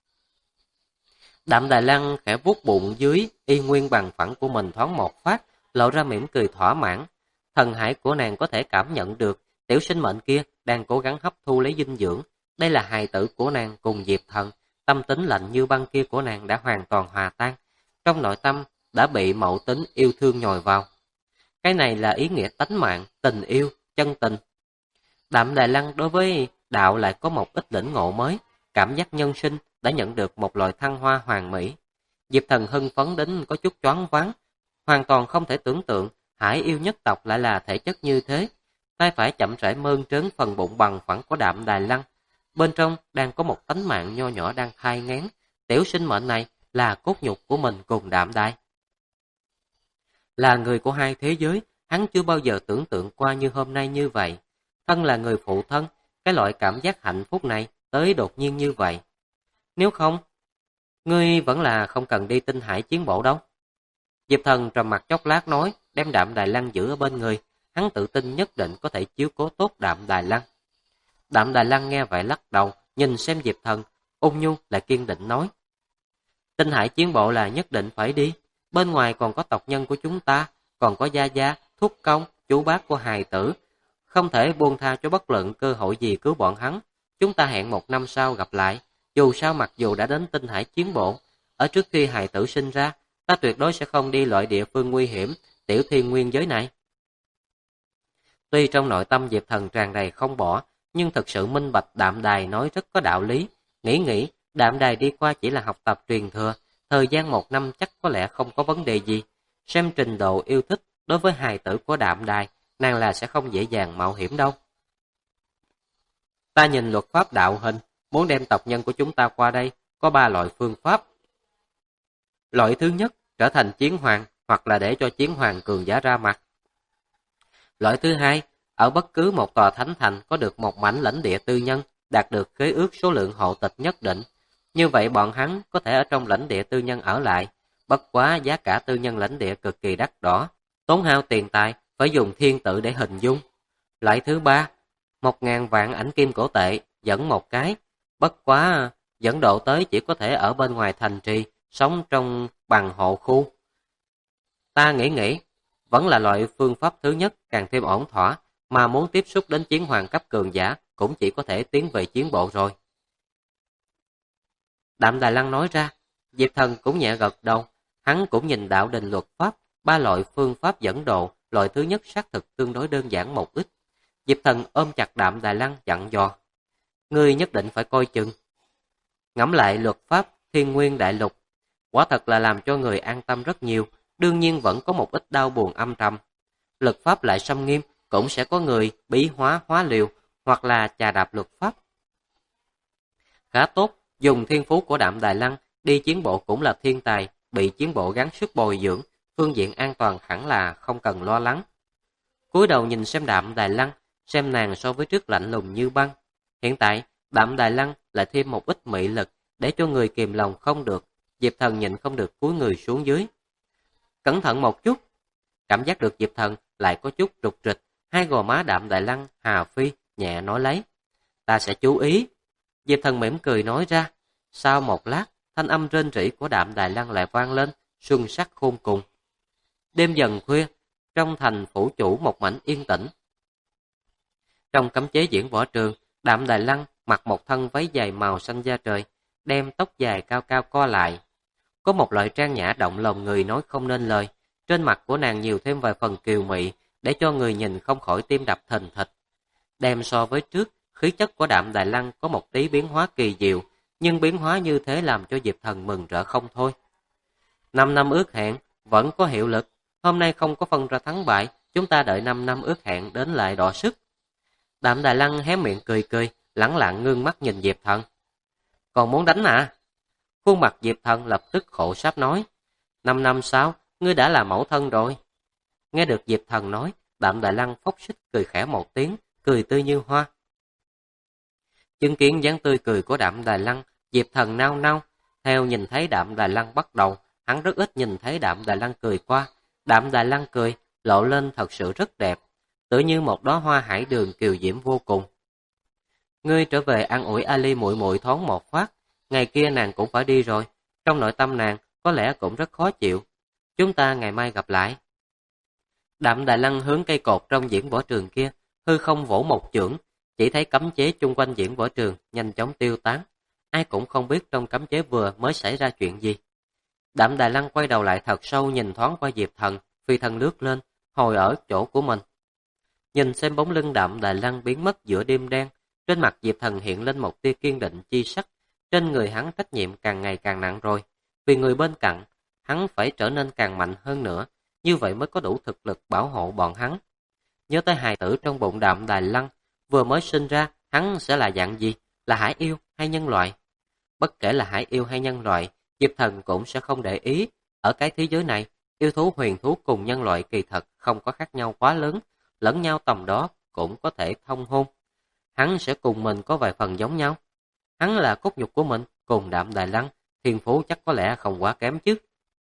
Đạm Đài Lăng khẽ vuốt bụng dưới, y nguyên bằng phẳng của mình thoáng một phát, lộ ra mỉm cười thỏa mãn. Thần hải của nàng có thể cảm nhận được, tiểu sinh mệnh kia đang cố gắng hấp thu lấy dinh dưỡng. Đây là hài tử của nàng cùng Diệp Thần, tâm tính lạnh như băng kia của nàng đã hoàn toàn hòa tan. Trong nội tâm đã bị mậu tính yêu thương nhồi vào. Cái này là ý nghĩa tánh mạng, tình yêu, chân tình. Đạm Đài Lăng đối với đạo lại có một ít lĩnh ngộ mới, cảm giác nhân sinh đã nhận được một loại thăng hoa hoàn mỹ. Diệp Thần hưng phấn đến có chút choáng váng, hoàn toàn không thể tưởng tượng hải yêu nhất tộc lại là thể chất như thế. Tay phải chậm rãi mơn trớn phần bụng bằng phẳng của Đạm Đài Lăng, bên trong đang có một tánh mạng nho nhỏ đang thai nghén. Tiểu sinh mệnh này là cốt nhục của mình cùng Đạm Đài. Là người của hai thế giới, hắn chưa bao giờ tưởng tượng qua như hôm nay như vậy. Thân là người phụ thân, cái loại cảm giác hạnh phúc này tới đột nhiên như vậy. Nếu không, ngươi vẫn là không cần đi Tinh Hải chiến bộ đâu. Diệp Thần trầm mặt chốc lát nói, đem Đạm Đài Lăng giữ ở bên người, hắn tự tin nhất định có thể chiếu cố tốt Đạm Đài Lăng. Đạm Đài Lăng nghe vậy lắc đầu, nhìn xem Diệp Thần, ôn nhu lại kiên định nói. Tinh Hải chiến bộ là nhất định phải đi, bên ngoài còn có tộc nhân của chúng ta, còn có gia gia, thúc công, chú bác của hài tử, không thể buông tha cho bất luận cơ hội gì cứu bọn hắn. Chúng ta hẹn 1 năm sau gặp lại, dù sao mặc dù đã đến Tinh Hải chiến bộ, ở trước khi hài tử sinh ra, ta tuyệt đối sẽ không đi loại địa phương nguy hiểm, tiểu thiên nguyên giới này. Tuy trong nội tâm Diệp Thần tràn đầy không bỏ, nhưng thực sự minh bạch Đạm Đài nói rất có đạo lý. Nghĩ, Đạm Đài đi qua chỉ là học tập truyền thừa, thời gian 1 năm chắc có lẽ không có vấn đề gì. Xem trình độ yêu thích đối với hài tử của Đạm Đài, nàng là sẽ không dễ dàng mạo hiểm đâu. Ta nhìn luật pháp đạo hình, muốn đem tộc nhân của chúng ta qua đây, có 3 loại phương pháp. Loại thứ nhất, trở thành chiến hoàng, hoặc là để cho chiến hoàng cường giả ra mặt. Loại thứ hai, Ở bất cứ một tòa thánh thành có được một mảnh lãnh địa tư nhân, đạt được khế ước số lượng hộ tịch nhất định. Như vậy bọn hắn có thể ở trong lãnh địa tư nhân ở lại, bất quá giá cả tư nhân lãnh địa cực kỳ đắt đỏ, tốn hao tiền tài, phải dùng thiên tử để hình dung. Loại thứ ba, 1.000 vạn ảnh kim cổ tệ, dẫn một cái, bất quá dẫn độ tới chỉ có thể ở bên ngoài thành trì, sống trong bằng hộ khu. Ta nghĩ, vẫn là loại phương pháp thứ nhất càng thêm ổn thỏa, mà muốn tiếp xúc đến chiến hoàng cấp cường giả cũng chỉ có thể tiến về chiến bộ rồi. Đạm Đài Lăng nói ra, Diệp Thần cũng nhẹ gật đầu, hắn cũng nhìn đạo đình luật pháp, ba loại phương pháp dẫn độ, loại thứ nhất xác thực tương đối đơn giản một ít. Diệp Thần ôm chặt Đạm Đài Lăng dặn dò, ngươi nhất định phải coi chừng. Ngẫm lại luật pháp Thiên Nguyên Đại Lục, quả thật là làm cho người an tâm rất nhiều, đương nhiên vẫn có một ít đau buồn âm thầm. Luật pháp lại xâm nghiêm, cũng sẽ có người bí hóa hóa liều, hoặc là chà đạp luật pháp. Khá tốt, dùng thiên phú của Đạm Đài Lăng, đi chiến bộ cũng là thiên tài, bị chiến bộ gắng sức bồi dưỡng, phương diện an toàn hẳn là không cần lo lắng. Cúi đầu nhìn xem Đạm Đài Lăng, xem nàng so với trước lạnh lùng như băng. Hiện tại, Đạm Đài Lăng lại thêm một ít mị lực, để cho người kìm lòng không được. Diệp Thần nhịn không được cúi người xuống dưới. Cẩn thận một chút. Cảm giác được Diệp Thần lại có chút rụt rịch, hai gò má Đạm Đài Lăng hà phi, nhẹ nói lấy. Ta sẽ chú ý. Diệp Thần mỉm cười nói ra. Sau một lát, thanh âm rên rỉ của Đạm Đài Lăng lại vang lên, xuân sắc khôn cùng. Đêm dần khuya, trong thành phủ chủ một mảnh yên tĩnh. Trong cấm chế diễn võ trường, Đạm Đài Lăng mặc một thân váy dài màu xanh da trời, đem tóc dài cao cao co lại. Có một loại trang nhã động lòng người nói không nên lời, trên mặt của nàng nhiều thêm vài phần kiều mị, để cho người nhìn không khỏi tim đập thình thịch. Đem so với trước, khí chất của Đạm Đài Lăng có một tí biến hóa kỳ diệu, nhưng biến hóa như thế làm cho Diệp Thần mừng rỡ không thôi. 5 năm ước hẹn, vẫn có hiệu lực, hôm nay không có phân ra thắng bại, chúng ta đợi 5 năm ước hẹn đến lại đọ sức. Đạm Đài Lăng hé miệng cười cười, lẳng lặng ngưng mắt nhìn Diệp Thần. Còn muốn đánh à? Khuôn mặt Diệp Thần lập tức khổ sáp nói. 5 năm sau, ngươi đã là mẫu thân rồi. Nghe được Diệp Thần nói, Đạm Đài Lăng phốc xích cười khẽ một tiếng, cười tươi như hoa. Chứng kiến dáng tươi cười của Đạm Đài Lăng, Diệp Thần nao nao. Theo nhìn thấy Đạm Đài Lăng bắt đầu, hắn rất ít nhìn thấy Đạm Đài Lăng cười qua. Đạm Đài Lăng cười, lộ lên thật sự rất đẹp, tựa như một đóa hoa hải đường kiều diễm vô cùng. Ngươi trở về an ủi Ali muội muội thoáng một phát, ngày kia nàng cũng phải đi rồi, trong nội tâm nàng có lẽ cũng rất khó chịu. Chúng ta ngày mai gặp lại. Đạm Đài Lăng hướng cây cột trong diễn võ trường kia, hư không vỗ một chưởng, chỉ thấy cấm chế chung quanh diễn võ trường nhanh chóng tiêu tán. Ai cũng không biết trong cấm chế vừa mới xảy ra chuyện gì. Đạm Đài Lăng quay đầu lại thật sâu nhìn thoáng qua Diệp Thần, phi thân lướt lên, hồi ở chỗ của mình. Nhìn xem bóng lưng Đạm Đài Lăng biến mất giữa đêm đen, trên mặt Diệp Thần hiện lên một tia kiên định chi sắc. Trên người hắn trách nhiệm càng ngày càng nặng rồi, vì người bên cạnh, hắn phải trở nên càng mạnh hơn nữa, như vậy mới có đủ thực lực bảo hộ bọn hắn. Nhớ tới hài tử trong bụng Đạm Đài Lăng, vừa mới sinh ra, hắn sẽ là dạng gì, là hải yêu hay nhân loại? Bất kể là hải yêu hay nhân loại, Diệp Thần cũng sẽ không để ý. Ở cái thế giới này, yêu thú huyền thú cùng nhân loại kỳ thật không có khác nhau quá lớn, lẫn nhau tầm đó cũng có thể thông hôn. Hắn sẽ cùng mình có vài phần giống nhau. Hắn là cốt nhục của mình, cùng Đạm Đài Lăng, thiên phú chắc có lẽ không quá kém chứ.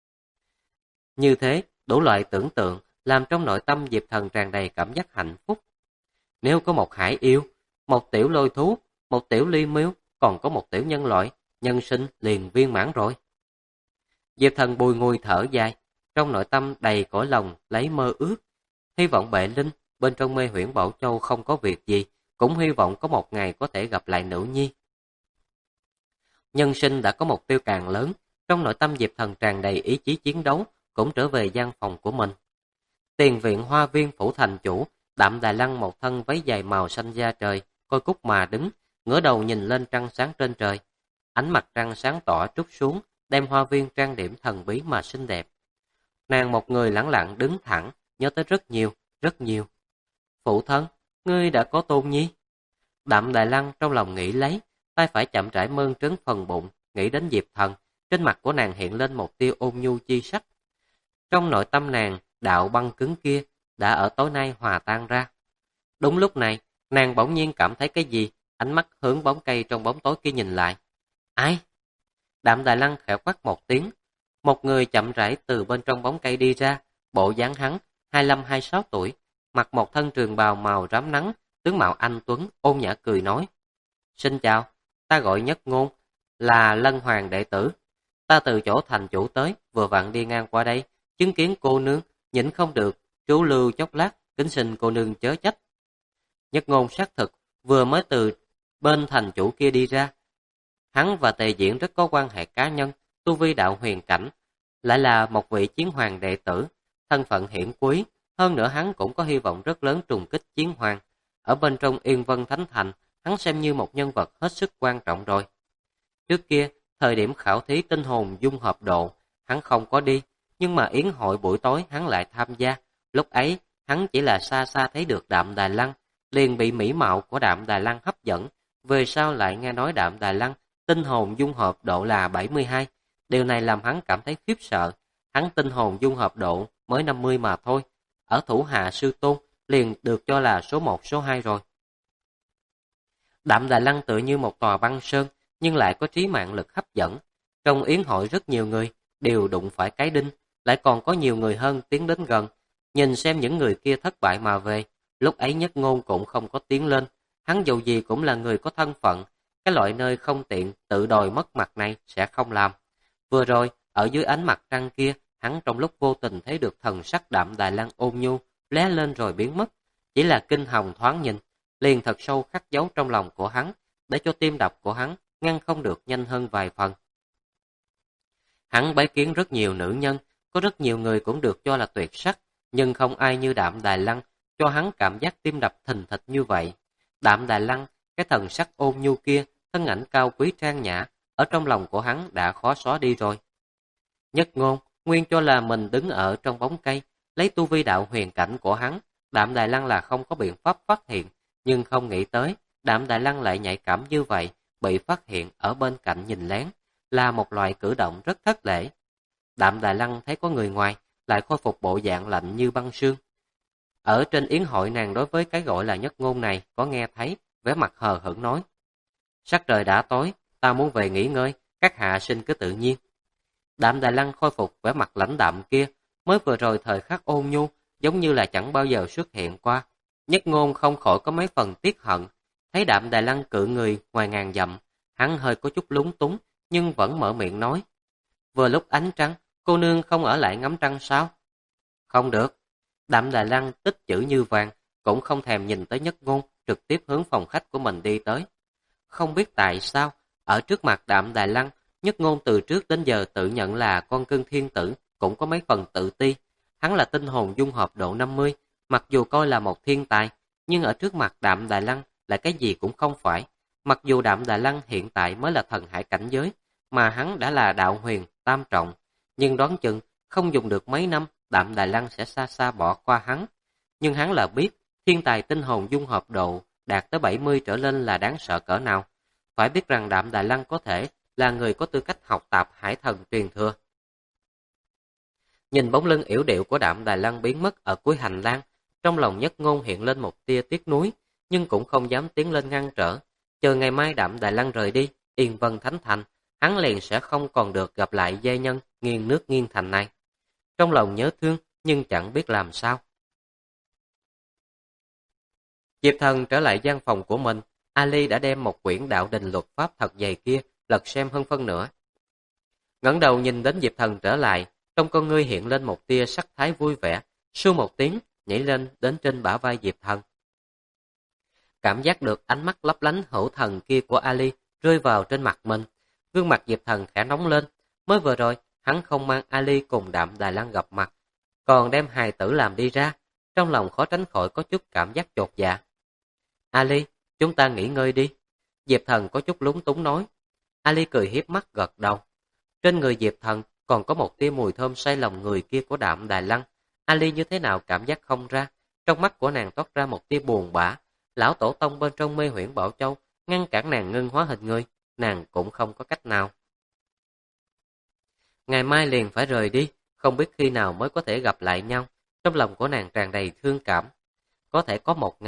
Như thế, đủ loại tưởng tượng làm trong nội tâm Diệp Thần tràn đầy cảm giác hạnh phúc. Nếu có một hải yêu, một tiểu lôi thú, một tiểu ly miêu, còn có một tiểu nhân loại, nhân sinh liền viên mãn rồi. Diệp Thần bùi ngùi thở dài, trong nội tâm đầy cõi lòng lấy mơ ước. Hy vọng Bệ Linh bên trong Mê Huyễn Bảo Châu không có việc gì, cũng hy vọng có một ngày có thể gặp lại nữ nhi. Nhân sinh đã có mục tiêu càng lớn, trong nội tâm Diệp Thần tràn đầy ý chí chiến đấu, cũng trở về gian phòng của mình. Tiền viện hoa viên phủ thành chủ, Đạm Đài Lăng một thân váy dài màu xanh da trời, coi cúc mà đứng, ngửa đầu nhìn lên trăng sáng trên trời. Ánh mặt trăng sáng tỏ trút xuống, đem hoa viên trang điểm thần bí mà xinh đẹp. Nàng một người lẳng lặng đứng thẳng, nhớ tới rất nhiều, rất nhiều. Phụ thân, ngươi đã có tôn nhi. Đạm Đài Lăng trong lòng nghĩ lấy, tay phải chậm rãi mơn trớn phần bụng, nghĩ đến Diệp Thần, trên mặt của nàng hiện lên một tia ôn nhu chi sắc. Trong nội tâm nàng, đạo băng cứng kia đã ở tối nay hòa tan ra. Đúng lúc này, nàng bỗng nhiên cảm thấy cái gì, ánh mắt hướng bóng cây trong bóng tối kia nhìn lại. Ai? Đạm Đài Lăng khẽ quát một tiếng. Một người chậm rãi từ bên trong bóng cây đi ra, bộ dáng hắn, 25-26 tuổi, mặc một thân trường bào màu rám nắng, tướng mạo anh tuấn, ôn nhã cười nói. Xin chào, ta gọi Nhất Ngôn, là Lân Hoàng đệ tử. Ta từ chỗ thành chủ tới, vừa vặn đi ngang qua đây, chứng kiến cô nương, nhịn không được, trú lưu chốc lát, kính xin cô nương chớ trách. Nhất Ngôn xác thực, vừa mới từ bên thành chủ kia đi ra. Hắn và Tề Diễn rất có quan hệ cá nhân, tu vi đạo huyền cảnh, lại là một vị chiến hoàng đệ tử, thân phận hiển quý, hơn nữa hắn cũng có hy vọng rất lớn trùng kích chiến hoàng. Ở bên trong Yên Vân Thánh Thành, hắn xem như một nhân vật hết sức quan trọng rồi. Trước kia, thời điểm khảo thí tinh hồn dung hợp độ, hắn không có đi, nhưng mà yến hội buổi tối hắn lại tham gia. Lúc ấy, hắn chỉ là xa xa thấy được Đạm Đài Lăng, liền bị mỹ mạo của Đạm Đài Lăng hấp dẫn. Về sau lại nghe nói Đạm Đài Lăng tinh hồn dung hợp độ là 72. Điều này làm hắn cảm thấy khiếp sợ. Hắn tinh hồn dung hợp độ mới 50 mà thôi. Ở thủ hạ sư tôn liền được cho là số 1 số 2 rồi. Đạm Đài Lăng tựa như một tòa băng sơn, nhưng lại có trí mạng lực hấp dẫn. Trong yến hội rất nhiều người đều đụng phải cái đinh, lại còn có nhiều người hơn tiến đến gần. Nhìn xem những người kia thất bại mà về, lúc ấy Nhất Ngôn cũng không có tiến lên. Hắn dù gì cũng là người có thân phận, cái loại nơi không tiện tự đòi mất mặt này sẽ không làm. Vừa rồi, ở dưới ánh mặt trăng kia, hắn trong lúc vô tình thấy được thần sắc Đạm Đài Lăng ôn nhu, lóe lên rồi biến mất. Chỉ là kinh hồng thoáng nhìn, liền thật sâu khắc dấu trong lòng của hắn, để cho tim đập của hắn ngăn không được nhanh hơn vài phần. Hắn bái kiến rất nhiều nữ nhân, có rất nhiều người cũng được cho là tuyệt sắc, nhưng không ai như Đạm Đài Lăng, cho hắn cảm giác tim đập thình thịch như vậy. Đạm Đài Lăng, cái thần sắc ôn nhu kia, thân ảnh cao quý trang nhã, ở trong lòng của hắn đã khó xóa đi rồi. Nhất Ngôn, nguyên cho là mình đứng ở trong bóng cây, lấy tu vi đạo huyền cảnh của hắn, Đạm Đài Lăng là không có biện pháp phát hiện, nhưng không nghĩ tới, Đạm Đài Lăng lại nhạy cảm như vậy, bị phát hiện ở bên cạnh nhìn lén, là một loại cử động rất thất lễ. Đạm Đài Lăng thấy có người ngoài, lại khôi phục bộ dạng lạnh như băng sương. Ở trên yến hội nàng đối với cái gọi là Nhất Ngôn này có nghe thấy, vẻ mặt hờ hững nói. Sắc trời đã tối, ta muốn về nghỉ ngơi, các hạ xin cứ tự nhiên. Đạm Đài Lăng khôi phục vẻ mặt lãnh đạm kia, mới vừa rồi thời khắc ôn nhu, giống như là chẳng bao giờ xuất hiện qua. Nhất Ngôn không khỏi có mấy phần tiếc hận, thấy Đạm Đài Lăng cự người ngoài ngàn dặm, hắn hơi có chút lúng túng, nhưng vẫn mở miệng nói. Vừa lúc ánh trăng, cô nương không ở lại ngắm trăng sao? Không được. Đạm Đài Lăng tích chữ như vàng, cũng không thèm nhìn tới Nhất Ngôn, trực tiếp hướng phòng khách của mình đi tới. Không biết tại sao, ở trước mặt Đạm Đài Lăng, Nhất Ngôn từ trước đến giờ tự nhận là con cưng thiên tử, cũng có mấy phần tự ti. Hắn là tinh hồn dung hợp độ 50, mặc dù coi là một thiên tài, nhưng ở trước mặt Đạm Đài Lăng là cái gì cũng không phải. Mặc dù Đạm Đài Lăng hiện tại mới là thần hải cảnh giới, mà hắn đã là đạo huyền, tam trọng, nhưng đoán chừng không dùng được mấy năm, Đạm Đài Lăng sẽ xa xa bỏ qua hắn. Nhưng hắn là biết, thiên tài tinh hồn dung hợp độ đạt tới 70 trở lên là đáng sợ cỡ nào. Phải biết rằng Đạm Đài Lăng có thể là người có tư cách học tập hải thần truyền thừa. Nhìn bóng lưng yểu điệu của Đạm Đài Lăng biến mất ở cuối hành lang, trong lòng Nhất Ngôn hiện lên một tia tiếc nuối, nhưng cũng không dám tiến lên ngăn trở. Chờ ngày mai Đạm Đài Lăng rời đi, Yên Vân Thánh Thành, hắn liền sẽ không còn được gặp lại giai nhân nghiêng nước nghiêng thành này. Trong lòng nhớ thương, nhưng chẳng biết làm sao. Diệp Thần trở lại gian phòng của mình, Ali đã đem một quyển đạo đình luật pháp thật dày kia lật xem hơn phân nửa. Ngẩng đầu nhìn đến Diệp Thần trở lại, trong con ngươi hiện lên một tia sắc thái vui vẻ, su một tiếng, nhảy lên đến trên bả vai Diệp Thần. Cảm giác được ánh mắt lấp lánh hữu thần kia của Ali rơi vào trên mặt mình, gương mặt Diệp Thần khẽ nóng lên. Mới vừa rồi, hắn không mang Ali cùng Đạm Đài Lăng gặp mặt, còn đem hài tử làm đi ra, trong lòng khó tránh khỏi có chút cảm giác chột dạ. Ali, chúng ta nghỉ ngơi đi. Diệp Thần có chút lúng túng nói. Ali cười hiếp mắt gật đầu. Trên người Diệp Thần còn có một tia mùi thơm say lòng người kia của Đạm Đài Lăng. Ali như thế nào cảm giác không ra, trong mắt của nàng toát ra một tia buồn bã. Lão tổ tông bên trong Mê Huyễn Bảo Châu ngăn cản nàng ngưng hóa hình người, nàng cũng không có cách nào. Ngày mai liền phải rời đi, không biết khi nào mới có thể gặp lại nhau. Trong lòng của nàng tràn đầy thương cảm. Có thể có một ngày,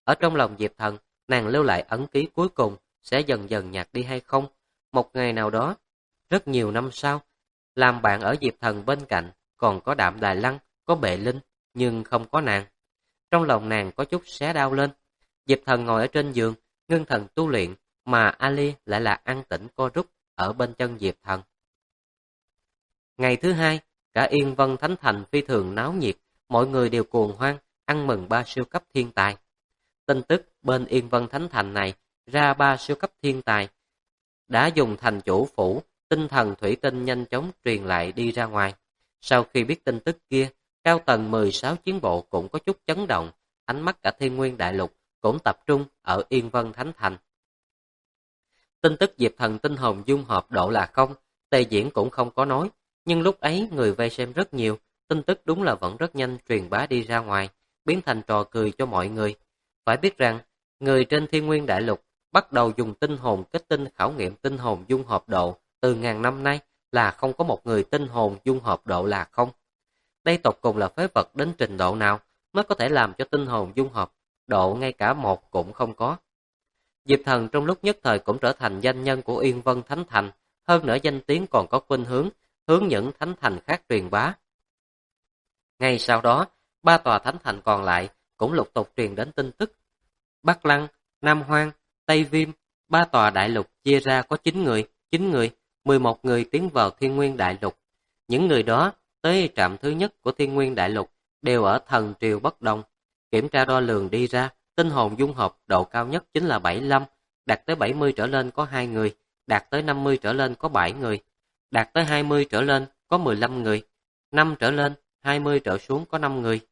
Ở trong lòng Diệp Thần, nàng lưu lại ấn ký cuối cùng sẽ dần dần nhạt đi hay không? Một ngày nào đó, rất nhiều năm sau, làm bạn ở Diệp Thần bên cạnh, còn có Đạm Đài Lăng, có Bệ Linh, nhưng không có nàng. Trong lòng nàng có chút xé đau lên. Diệp Thần ngồi ở trên giường, ngưng thần tu luyện, mà Ali lại là an tĩnh co rút ở bên chân Diệp Thần. Ngày thứ hai, cả Yên Vân Thánh Thành phi thường náo nhiệt, mọi người đều cuồng hoan, ăn mừng 3 siêu cấp thiên tài. Tin tức bên Yên Vân Thánh Thành này ra 3 siêu cấp thiên tài đã dùng thành chủ phủ, tinh thần thủy tinh nhanh chóng truyền lại đi ra ngoài. Sau khi biết tin tức kia, cao tầng 16 chiến bộ cũng có chút chấn động, ánh mắt cả Thiên Nguyên Đại Lục cũng tập trung ở Yên Vân Thánh Thành. Tin tức Diệp Thần tinh hồn dung hợp độ là không, Tề Diễn cũng không có nói, nhưng lúc ấy người vây xem rất nhiều, tin tức đúng là vẫn rất nhanh truyền bá đi ra ngoài, biến thành trò cười cho mọi người. Phải biết rằng, người trên Thiên Nguyên Đại Lục bắt đầu dùng tinh hồn kết tinh khảo nghiệm tinh hồn dung hợp độ từ ngàn năm nay là không có một người tinh hồn dung hợp độ là không. Đây tột cùng là phế vật đến trình độ nào mới có thể làm cho tinh hồn dung hợp độ ngay cả một cũng không có. Diệp Thần trong lúc nhất thời cũng trở thành danh nhân của Yên Vân Thánh Thành, hơn nữa danh tiếng còn có khuynh hướng những thánh thành khác truyền bá. Ngay sau đó, 3 tòa thánh thành còn lại cũng lục tục truyền đến tin tức. Bắc Lăng, Nam Hoang, Tây Viêm, 3 tòa đại lục chia ra có 9 người, 11 người tiến vào Thiên Nguyên Đại Lục. Những người đó tới trạm thứ nhất của Thiên Nguyên Đại Lục đều ở Thần Triều Bất Đồng. Kiểm tra đo lường đi ra, tinh hồn dung hợp độ cao nhất chính là 75, đạt tới 70 trở lên có 2 người, đạt tới 50 trở lên có 7 người, đạt tới 20 trở lên có 15 người, 5 trở lên, 20 trở xuống có 5 người.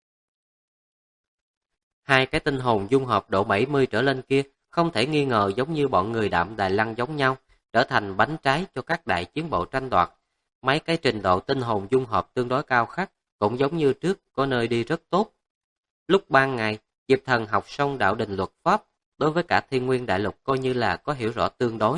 Hai cái tinh hồn dung hợp độ 70 trở lên kia không thể nghi ngờ giống như bọn người Đạm Đài Lăng giống nhau, trở thành bánh trái cho các đại chiến bộ tranh đoạt. Mấy cái trình độ tinh hồn dung hợp tương đối cao khác cũng giống như trước, có nơi đi rất tốt. Lúc ban ngày, Diệp Thần học xong đạo đình luật pháp, đối với cả Thiên Nguyên Đại Lục coi như là có hiểu rõ tương đối.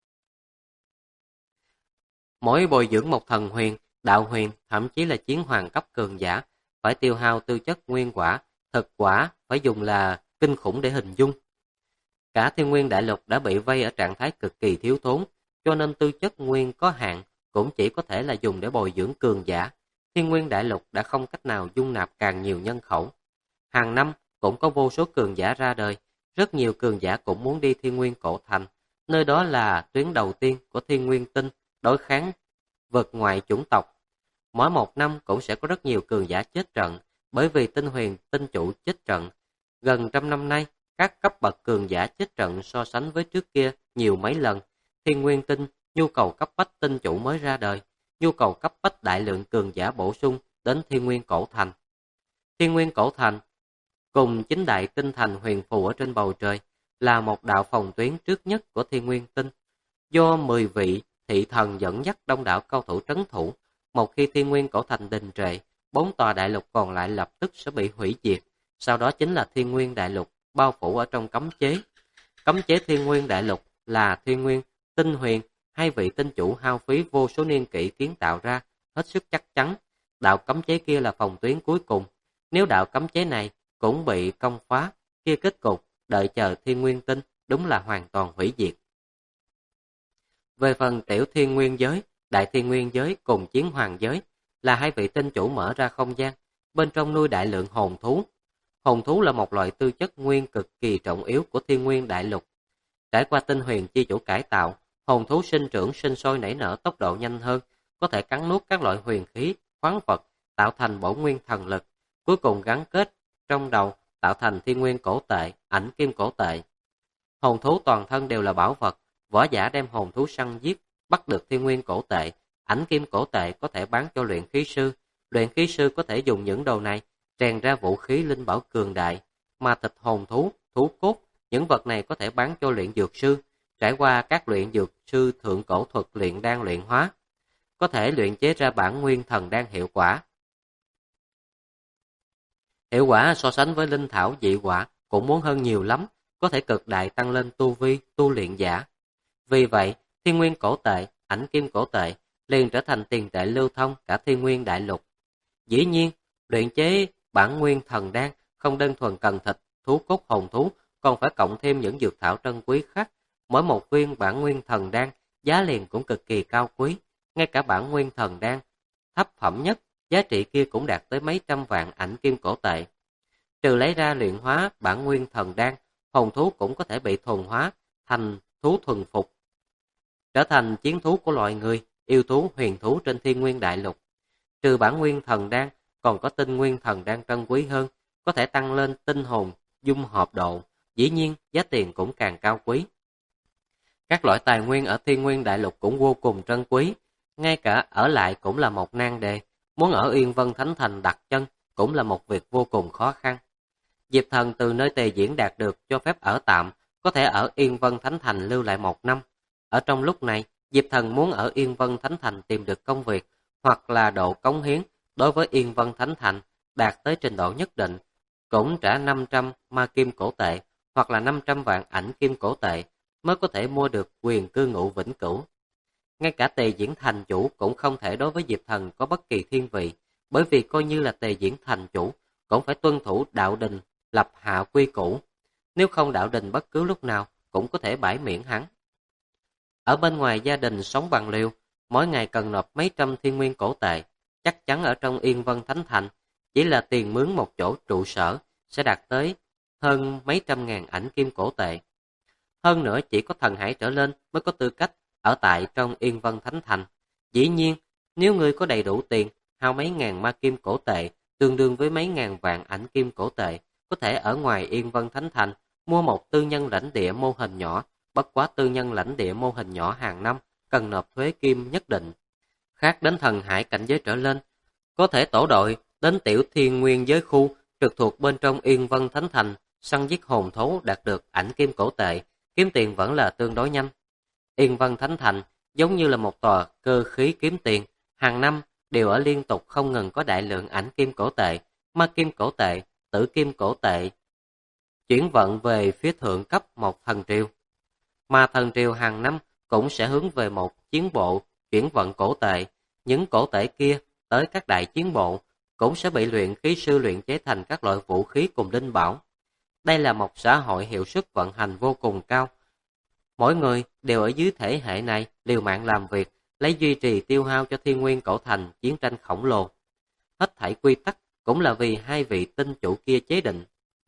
Mỗi bồi dưỡng một thần huyền, đạo huyền, thậm chí là chiến hoàng cấp cường giả, phải tiêu hao tư chất nguyên quả, thực quả phải dùng là kinh khủng để hình dung. Cả Thiên Nguyên Đại Lục đã bị vây ở trạng thái cực kỳ thiếu thốn, cho nên tư chất nguyên có hạn, cũng chỉ có thể là dùng để bồi dưỡng cường giả. Thiên Nguyên Đại Lục đã không cách nào dung nạp càng nhiều nhân khẩu. Hàng năm cũng có vô số cường giả ra đời, rất nhiều cường giả cũng muốn đi Thiên Nguyên Cổ Thành, nơi đó là tuyến đầu tiên của Thiên Nguyên Tinh, đối kháng vượt ngoại chủng tộc. Mỗi một năm cũng sẽ có rất nhiều cường giả chết trận, bởi vì tinh huyền tinh chủ chết trận. Gần trăm năm nay, các cấp bậc cường giả chết trận so sánh với trước kia nhiều mấy lần. Thiên Nguyên Tinh, nhu cầu cấp bách tinh chủ mới ra đời, nhu cầu cấp bách đại lượng cường giả bổ sung đến Thiên Nguyên Cổ Thành. Thiên Nguyên Cổ Thành cùng chính đại tinh thành huyền phù ở trên bầu trời là một đạo phòng tuyến trước nhất của Thiên Nguyên Tinh. Do 10 vị thị thần dẫn dắt đông đảo cao thủ trấn thủ, một khi Thiên Nguyên Cổ Thành đình trệ, 4 tòa đại lục còn lại lập tức sẽ bị hủy diệt, sau đó chính là Thiên Nguyên Đại Lục bao phủ ở trong cấm chế. Cấm chế Thiên Nguyên Đại Lục là Thiên Nguyên, Tinh Huyền, hai vị tinh chủ hao phí vô số niên kỷ kiến tạo ra, hết sức chắc chắn. Đạo cấm chế kia là phòng tuyến cuối cùng. Nếu đạo cấm chế này cũng bị công phá, kia kết cục đợi chờ Thiên Nguyên Tinh đúng là hoàn toàn hủy diệt. Về phần tiểu Thiên Nguyên giới, đại Thiên Nguyên giới cùng chiến hoàng giới là hai vị tinh chủ mở ra không gian, bên trong nuôi đại lượng hồn thú. Hồn thú là một loại tư chất nguyên cực kỳ trọng yếu của Thiên Nguyên Đại Lục. Trải qua tinh huyền chi chủ cải tạo, hồn thú sinh trưởng sinh sôi nảy nở tốc độ nhanh hơn, có thể cắn nuốt các loại huyền khí, khoáng vật, tạo thành bổn nguyên thần lực, cuối cùng gắn kết trong đầu tạo thành Thiên Nguyên cổ tệ, ảnh kim cổ tệ. Hồn thú toàn thân đều là bảo vật, võ giả đem hồn thú săn giết, bắt được Thiên Nguyên cổ tệ, ảnh kim cổ tệ có thể bán cho luyện khí sư. Luyện khí sư có thể dùng những đồ này rèn ra vũ khí linh bảo cường đại, mà thịt hồn thú, thú cốt, những vật này có thể bán cho luyện dược sư, trải qua các luyện dược sư thượng cổ thuật luyện đan luyện hóa, có thể luyện chế ra bản nguyên thần đan hiệu quả. Hiệu quả so sánh với linh thảo dị quả cũng muốn hơn nhiều lắm, có thể cực đại tăng lên tu vi, tu luyện giả. Vì vậy, Thiên Nguyên cổ tệ, ảnh kim cổ tệ liền trở thành tiền tệ lưu thông cả Thiên Nguyên Đại Lục. Dĩ nhiên, luyện chế bản nguyên thần đan không đơn thuần cần thịt, thú cốt hồn thú, còn phải cộng thêm những dược thảo trân quý khác. Mỗi một viên bản nguyên thần đan, giá liền cũng cực kỳ cao quý. Ngay cả bản nguyên thần đan, thấp phẩm nhất, giá trị kia cũng đạt tới mấy trăm vạn ảnh kim cổ tệ. Trừ lấy ra luyện hóa bản nguyên thần đan, hồn thú cũng có thể bị thuần hóa thành thú thuần phục, trở thành chiến thú của loài người, yêu thú, huyền thú trên thiên nguyên đại lục. Trừ bản nguyên thần đan, còn có tinh nguyên thần đan trân quý hơn, có thể tăng lên tinh hồn, dung hợp độ, dĩ nhiên giá tiền cũng càng cao quý. Các loại tài nguyên ở thiên nguyên đại lục cũng vô cùng trân quý, ngay cả ở lại cũng là một nan đề, muốn ở Yên Vân Thánh Thành đặt chân cũng là một việc vô cùng khó khăn. Diệp Thần từ nơi Tề Diễn đạt được cho phép ở tạm, có thể ở Yên Vân Thánh Thành lưu lại 1 năm. Ở trong lúc này, Diệp Thần muốn ở Yên Vân Thánh Thành tìm được công việc, hoặc là độ cống hiến đối với Yên Vân Thánh Thành đạt tới trình độ nhất định, cũng trả 500 ma kim cổ tệ, hoặc là 500 vạn ảnh kim cổ tệ, mới có thể mua được quyền cư ngụ vĩnh cửu. Ngay cả Tề Diễn thành chủ cũng không thể đối với Diệp Thần có bất kỳ thiên vị, bởi vì coi như là Tề Diễn thành chủ, cũng phải tuân thủ đạo đình, lập hạ quy củ. Nếu không đạo đình bất cứ lúc nào cũng có thể bãi miễn hắn. Ở bên ngoài gia đình sống bằng liều, mỗi ngày cần nộp mấy trăm thiên nguyên cổ tệ, chắc chắn ở trong Yên Vân Thánh Thành, chỉ là tiền mướn một chỗ trụ sở sẽ đạt tới hơn mấy trăm ngàn ảnh kim cổ tệ. Hơn nữa chỉ có thần hải trở lên mới có tư cách ở tại trong Yên Vân Thánh Thành. Dĩ nhiên, nếu người có đầy đủ tiền, hao mấy ngàn ma kim cổ tệ, tương đương với mấy ngàn vạn ảnh kim cổ tệ, có thể ở ngoài Yên Vân Thánh Thành mua một tư nhân lãnh địa mô hình nhỏ, bất quá tư nhân lãnh địa mô hình nhỏ hàng năm cần nộp thuế kim nhất định. Khác đến thần hải cảnh giới trở lên, có thể tổ đội đến tiểu thiên nguyên giới khu trực thuộc bên trong Yên Vân Thánh Thành, săn giết hồn thú đạt được ảnh kim cổ tệ, kiếm tiền vẫn là tương đối nhanh. Yên Vân Thánh Thành giống như là một tòa cơ khí kiếm tiền, hàng năm đều ở liên tục không ngừng có đại lượng ảnh kim cổ tệ, ma kim cổ tệ, tử kim cổ tệ, chuyển vận về phía thượng cấp một thần triều. Mà thần triều hàng năm cũng sẽ hướng về một chiến bộ chuyển vận cổ tệ, những cổ tệ kia tới các đại chiến bộ cũng sẽ bị luyện khí sư luyện chế thành các loại vũ khí cùng linh bảo. Đây là một xã hội hiệu suất vận hành vô cùng cao. Mỗi người đều ở dưới thể hệ này liều mạng làm việc, lấy duy trì tiêu hao cho thiên nguyên cổ thành chiến tranh khổng lồ. Hết thảy quy tắc cũng là vì hai vị tinh chủ kia chế định.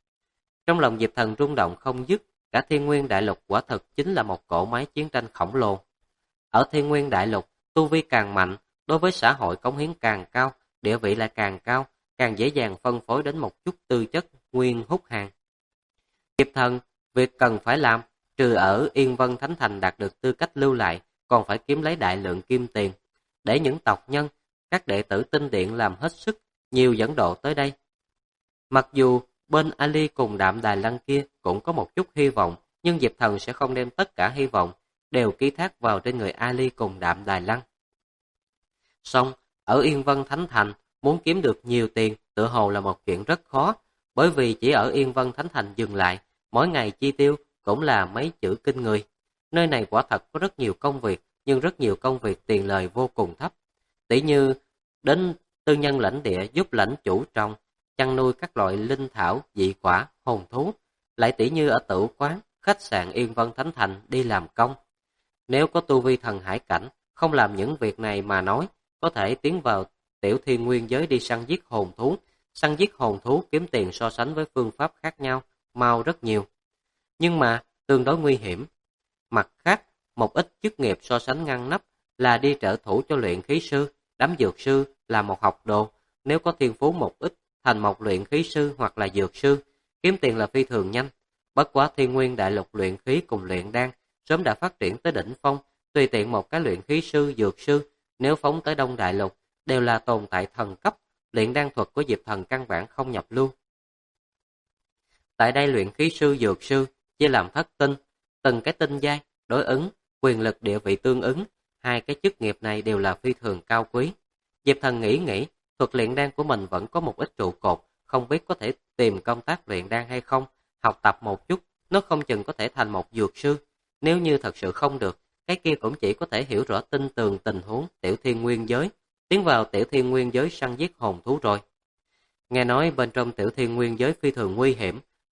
Trong lòng Diệp Thần rung động không dứt, cả thiên nguyên đại lục quả thực chính là một cỗ máy chiến tranh khổng lồ. Ở thiên nguyên đại lục, tu vi càng mạnh, đối với xã hội cống hiến càng cao, địa vị lại càng cao, càng dễ dàng phân phối đến một chút tư chất nguyên hút hàng. Diệp Thần, việc cần phải làm, trừ ở Yên Vân Thánh Thành đạt được tư cách lưu lại, còn phải kiếm lấy đại lượng kim tiền, để những tộc nhân, các đệ tử tinh điện làm hết sức, nhiều dẫn độ tới đây. Mặc dù bên Ali cùng Đạm Đài Lăng kia cũng có một chút hy vọng, nhưng Diệp Thần sẽ không đem tất cả hy vọng đều ký thác vào trên người Ali cùng Đạm Đài Lăng. Song, ở Yên Vân Thánh Thành, muốn kiếm được nhiều tiền tựa hồ là một chuyện rất khó, bởi vì chỉ ở Yên Vân Thánh Thành dừng lại, mỗi ngày chi tiêu cũng là mấy chữ kinh người. Nơi này quả thật có rất nhiều công việc, nhưng rất nhiều công việc tiền lời vô cùng thấp. Tỷ như đến tư nhân lãnh địa giúp lãnh chủ trồng, chăn nuôi các loại linh thảo, dị quả, hồn thú, lại tỷ như ở tử quán, khách sạn Yên Vân Thánh Thành đi làm công. Nếu có tu vi thần hải cảnh, không làm những việc này mà nói, có thể tiến vào tiểu thiên nguyên giới đi săn giết hồn thú. Săn giết hồn thú kiếm tiền so sánh với phương pháp khác nhau, mau rất nhiều. Nhưng mà tương đối nguy hiểm. Mặt khác, một ít chức nghiệp so sánh ngăn nắp là đi trợ thủ cho luyện khí sư, đám dược sư là một học đồ, nếu có thiên phú một ít thành một luyện khí sư hoặc là dược sư, kiếm tiền là phi thường nhanh. Bất quá thiên nguyên đại lục luyện khí cùng luyện đan sớm đã phát triển tới đỉnh phong, tùy tiện một cái luyện khí sư, dược sư, nếu phóng tới Đông Đại Lục, đều là tồn tại thần cấp, luyện đan thuật của Diệp Thần căn bản không nhập lưu. Tại đây luyện khí sư, dược sư chia làm thất tinh, từng cái tinh giai đối ứng, quyền lực địa vị tương ứng, hai cái chức nghiệp này đều là phi thường cao quý. Diệp Thần nghĩ, thuật luyện đan của mình vẫn có một ít trụ cột, không biết có thể tìm công tác luyện đan hay không, học tập một chút, nó không chừng có thể thành một dược sư. Nếu như thật sự không được, cái kia cũng chỉ có thể hiểu rõ tinh tường tình huống tiểu thiên nguyên giới, tiến vào tiểu thiên nguyên giới săn giết hồn thú rồi. Nghe nói bên trong tiểu thiên nguyên giới phi thường nguy hiểm,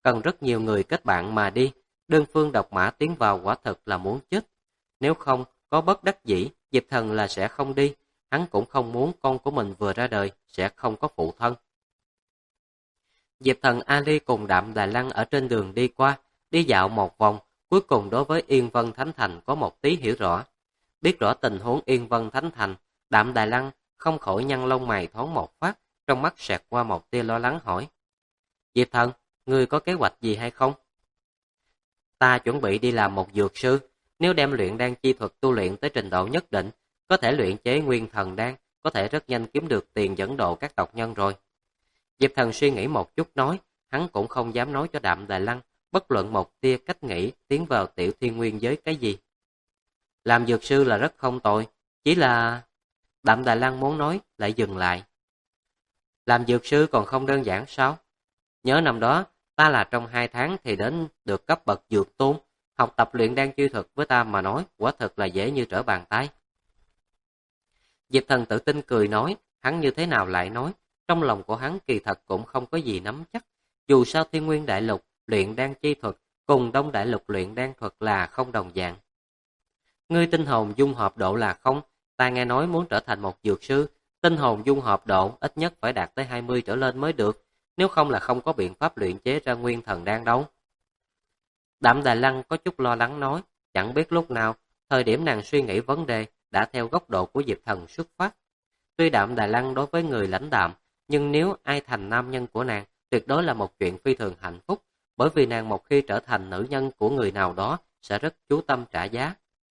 cần rất nhiều người kết bạn mà đi, đơn phương độc mã tiến vào quả thực là muốn chết. Nếu không có bất đắc dĩ, Diệp Thần là sẽ không đi, hắn cũng không muốn con của mình vừa ra đời sẽ không có phụ thân. Diệp Thần Ali cùng Đạm Đài Lăng ở trên đường đi qua, đi dạo một vòng, cuối cùng đối với Yên Vân Thánh Thành có một tí hiểu rõ. Biết rõ tình huống Yên Vân Thánh Thành, Đạm Đài Lăng không khỏi nhăn lông mày thoáng một phát, trong mắt xẹt qua một tia lo lắng hỏi. Diệp Thần, ngươi có kế hoạch gì hay không? Ta chuẩn bị đi làm một dược sư, nếu đem luyện đan chi thuật tu luyện tới trình độ nhất định, có thể luyện chế nguyên thần đan, có thể rất nhanh kiếm được tiền dẫn độ các tộc nhân rồi. Diệp Thần suy nghĩ một chút nói, hắn cũng không dám nói cho Đạm Đài Lăng, bất luận một tia cách nghĩ tiến vào tiểu thiên nguyên giới cái gì. Làm dược sư là rất không tồi, chỉ là... Đạm Đài Lăng muốn nói, lại dừng lại. Làm dược sư còn không đơn giản sao? Nhớ năm đó, ta là trong 2 tháng thì đến được cấp bậc dược tôn, học tập luyện đan chi thuật với ta mà nói, quả thật là dễ như trở bàn tay. Diệp Thần tự tin cười nói, hắn như thế nào lại nói, trong lòng của hắn kỳ thật cũng không có gì nắm chắc, dù sao Thiên Nguyên Đại Lục luyện đan chi thuật cùng Đông Đại Lục luyện đan thuật là không đồng dạng. Ngươi tinh hồn dung hợp độ là không, ta nghe nói muốn trở thành một dược sư, tinh hồn dung hợp độ ít nhất phải đạt tới 20 trở lên mới được, nếu không là không có biện pháp luyện chế ra nguyên thần đan đâu. Đạm Đài Lăng có chút lo lắng nói, chẳng biết lúc nào, thời điểm nàng suy nghĩ vấn đề đã theo góc độ của Diệp Thần xuất phát. Tuy Đạm Đài Lăng đối với người lãnh đạm, nhưng nếu ai thành nam nhân của nàng, tuyệt đối là một chuyện phi thường hạnh phúc, bởi vì nàng một khi trở thành nữ nhân của người nào đó, sẽ rất chú tâm trả giá.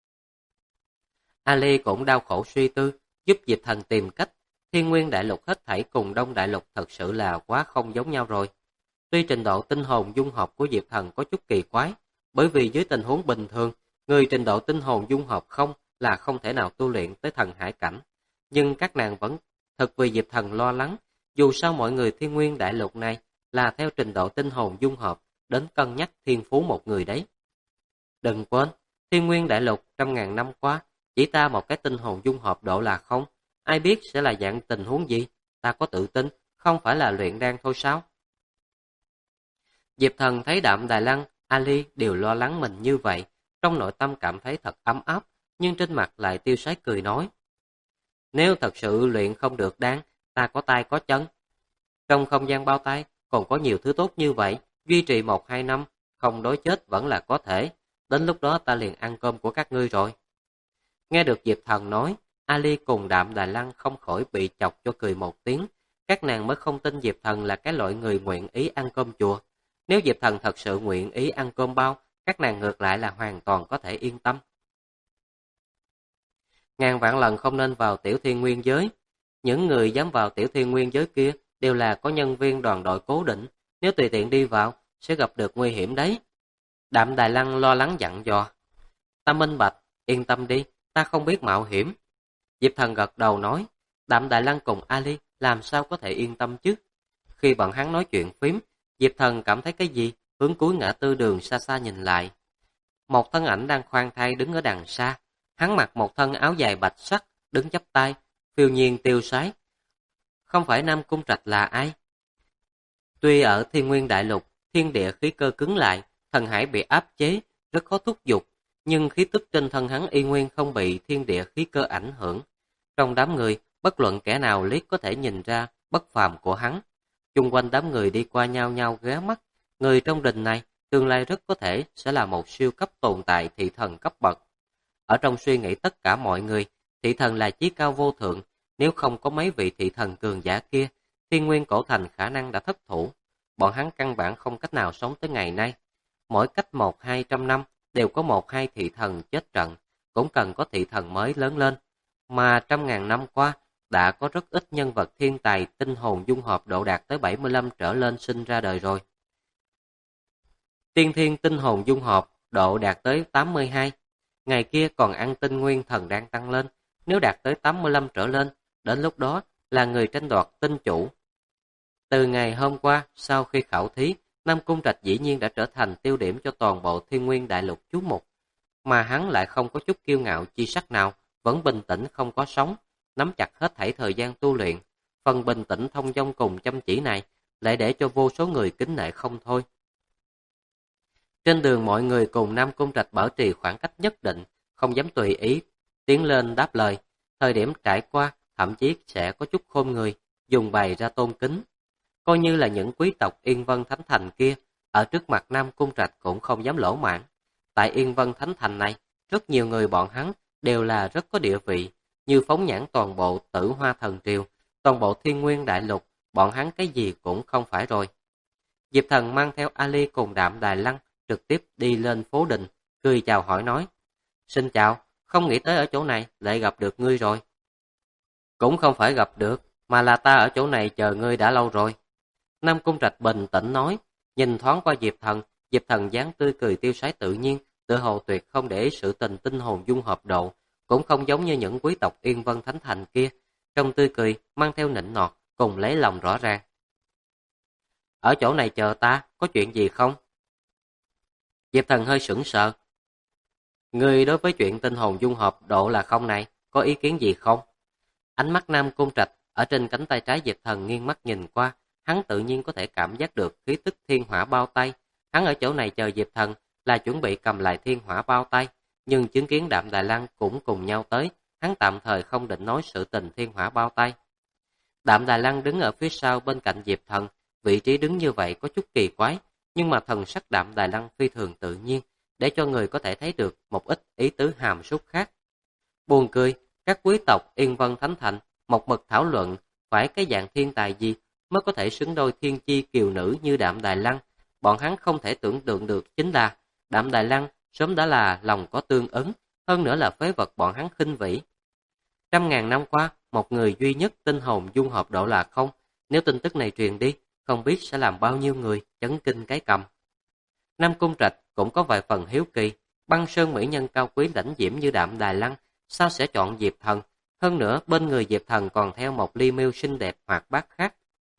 Ali cũng đau khổ suy tư, giúp Diệp Thần tìm cách. Thiên Nguyên Đại Lục hết thảy cùng Đông Đại Lục thật sự là quá không giống nhau rồi. Tuy trình độ tinh hồn dung hợp của Diệp Thần có chút kỳ quái, bởi vì dưới tình huống bình thường, người trình độ tinh hồn dung hợp không là không thể nào tu luyện tới thần hải cảnh. Nhưng các nàng vẫn thật vì Diệp Thần lo lắng, dù sao mọi người Thiên Nguyên Đại Lục này là theo trình độ tinh hồn dung hợp đến cân nhắc thiên phú một người đấy. Đừng quên, Thiên Nguyên Đại Lục trăm ngàn năm qua, chỉ ta một cái tinh hồn dung hợp độ là không, ai biết sẽ là dạng tình huống gì, ta có tự tin, không phải là luyện đan thôi sao? Diệp Thần thấy Đạm Đài Lăng, Ali đều lo lắng mình như vậy, trong nội tâm cảm thấy thật ấm áp, nhưng trên mặt lại tiêu sái cười nói. Nếu thật sự luyện không được đan, ta có tay có chân. Trong không gian bao tay, còn có nhiều thứ tốt như vậy, duy trì 1-2 năm, không đối chết vẫn là có thể, đến lúc đó ta liền ăn cơm của các ngươi rồi. Nghe được Diệp Thần nói, Ali cùng Đạm Đài Lăng không khỏi bị chọc cho cười một tiếng, các nàng mới không tin Diệp Thần là cái loại người nguyện ý ăn cơm chùa. Nếu Diệp Thần thật sự nguyện ý ăn cơm bao, các nàng ngược lại là hoàn toàn có thể yên tâm. Ngàn vạn lần không nên vào tiểu thiên nguyên giới. Những người dám vào tiểu thiên nguyên giới kia đều là có nhân viên đoàn đội cố định, nếu tùy tiện đi vào, sẽ gặp được nguy hiểm đấy. Đạm Đài Lăng lo lắng dặn dò. Ta minh bạch, yên tâm đi, ta không biết mạo hiểm. Diệp Thần gật đầu nói, Đạm Đài Lăng cùng Ali làm sao có thể yên tâm chứ? Khi bọn hắn nói chuyện phím, Diệp Thần cảm thấy cái gì, hướng cuối ngã tư đường xa xa nhìn lại. Một thân ảnh đang khoan thai đứng ở đằng xa, hắn mặc một thân áo dài bạch sắc, đứng chắp tay, phiêu nhiên tiêu sái. Không phải Nam Cung Trạch là ai? Tuy ở Thiên Nguyên Đại Lục, thiên địa khí cơ cứng lại, thần hải bị áp chế, rất khó thúc giục, nhưng khí tức trên thân hắn y nguyên không bị thiên địa khí cơ ảnh hưởng. Trong đám người, bất luận kẻ nào liếc có thể nhìn ra bất phàm của hắn. Chung quanh đám người đi qua nhau nhau ghé mắt, người trong đình này tương lai rất có thể sẽ là một siêu cấp tồn tại thị thần cấp bậc. Ở trong suy nghĩ tất cả mọi người, thị thần là chí cao vô thượng, nếu không có mấy vị thị thần cường giả kia, Thiên Nguyên Cổ Thành khả năng đã thất thủ. Bọn hắn căn bản không cách nào sống tới ngày nay. Mỗi cách 100-200 năm đều có 1-2 thị thần chết trận, cũng cần có thị thần mới lớn lên. Mà trăm ngàn năm qua, đã có rất ít nhân vật thiên tài tinh hồn dung hợp độ đạt tới 75 trở lên sinh ra đời rồi. Tiên thiên tinh hồn dung hợp độ đạt tới 82, ngày kia còn ăn tinh nguyên thần đang tăng lên, nếu đạt tới 85 trở lên, đến lúc đó là người tranh đoạt tinh chủ. Từ ngày hôm qua, sau khi khảo thí, Nam Cung Trạch dĩ nhiên đã trở thành tiêu điểm cho toàn bộ Thiên Nguyên Đại Lục chú mục, mà hắn lại không có chút kiêu ngạo chi sắc nào, vẫn bình tĩnh không có sóng, nắm chặt hết thảy thời gian tu luyện. Phần bình tĩnh thông dong cùng chăm chỉ này lại để cho vô số người kính nể không thôi. Trên đường mọi người cùng Nam Cung Trạch bảo trì khoảng cách nhất định, không dám tùy ý tiến lên đáp lời. Thời điểm trải qua, thậm chí sẽ có chút khom người, dùng bày ra tôn kính. Coi như là những quý tộc Yên Vân Thánh Thành kia, ở trước mặt Nam Cung Trạch cũng không dám lỗ mãn. Tại Yên Vân Thánh Thành này, rất nhiều người bọn hắn đều là rất có địa vị, như phóng nhãn toàn bộ Tử Hoa Thần Triều, toàn bộ Thiên Nguyên Đại Lục, bọn hắn cái gì cũng không phải rồi. Diệp Thần mang theo Ali cùng Đạm Đài Lăng trực tiếp đi lên phố đình, cười chào hỏi nói: "Xin chào, không nghĩ tới ở chỗ này lại gặp được ngươi rồi." "Cũng không phải gặp được, mà là ta ở chỗ này chờ ngươi đã lâu rồi." Nam Cung Trạch bình tĩnh nói, nhìn thoáng qua Diệp Thần dáng tươi cười tiêu sái tự nhiên, tựa hồ tuyệt không để ý sự tình tinh hồn dung hợp độ, cũng không giống như những quý tộc Yên Vân Thánh Thành kia, trong tươi cười mang theo nịnh nọt, cùng lấy lòng rõ ràng. "Ở chỗ này chờ ta, có chuyện gì không?" Diệp Thần hơi sững sờ. "Ngươi đối với chuyện tinh hồn dung hợp độ là không này, có ý kiến gì không?" Ánh mắt Nam Cung Trạch ở trên cánh tay trái Diệp Thần nghiêng mắt nhìn qua, hắn tự nhiên có thể cảm giác được khí tức thiên hỏa bao tay. Hắn ở chỗ này chờ Diệp Thần là chuẩn bị cầm lại thiên hỏa bao tay, nhưng chứng kiến Đạm Đài Lăng cũng cùng nhau tới, hắn tạm thời không định nói sự tình thiên hỏa bao tay. Đạm Đài Lăng đứng ở phía sau bên cạnh Diệp Thần, vị trí đứng như vậy có chút kỳ quái, nhưng mà thần sắc Đạm Đài Lăng phi thường tự nhiên, để cho người có thể thấy được một ít ý tứ hàm súc khác. Buồn cười, các quý tộc Yên Vân Thánh Thành một mực thảo luận phải cái dạng thiên tài gì mới có thể xứng đôi thiên chi kiều nữ như Đạm Đài Lăng. Bọn hắn không thể tưởng tượng được chính là Đạm Đài Lăng sớm đã là lòng có tương ứng, hơn nữa là phế vật bọn hắn khinh vĩ. 100.000 năm qua, một người duy nhất tinh hồn dung hợp độ là không, nếu tin tức này truyền đi, không biết sẽ làm bao nhiêu người chấn kinh cái cầm. Nam Cung Trạch cũng có vài phần hiếu kỳ, băng sơn mỹ nhân cao quý lãnh diễm như Đạm Đài Lăng, sao sẽ chọn Diệp Thần? Hơn nữa bên người Diệp Thần còn theo một ly miêu xinh đẹp hoạt bát khác.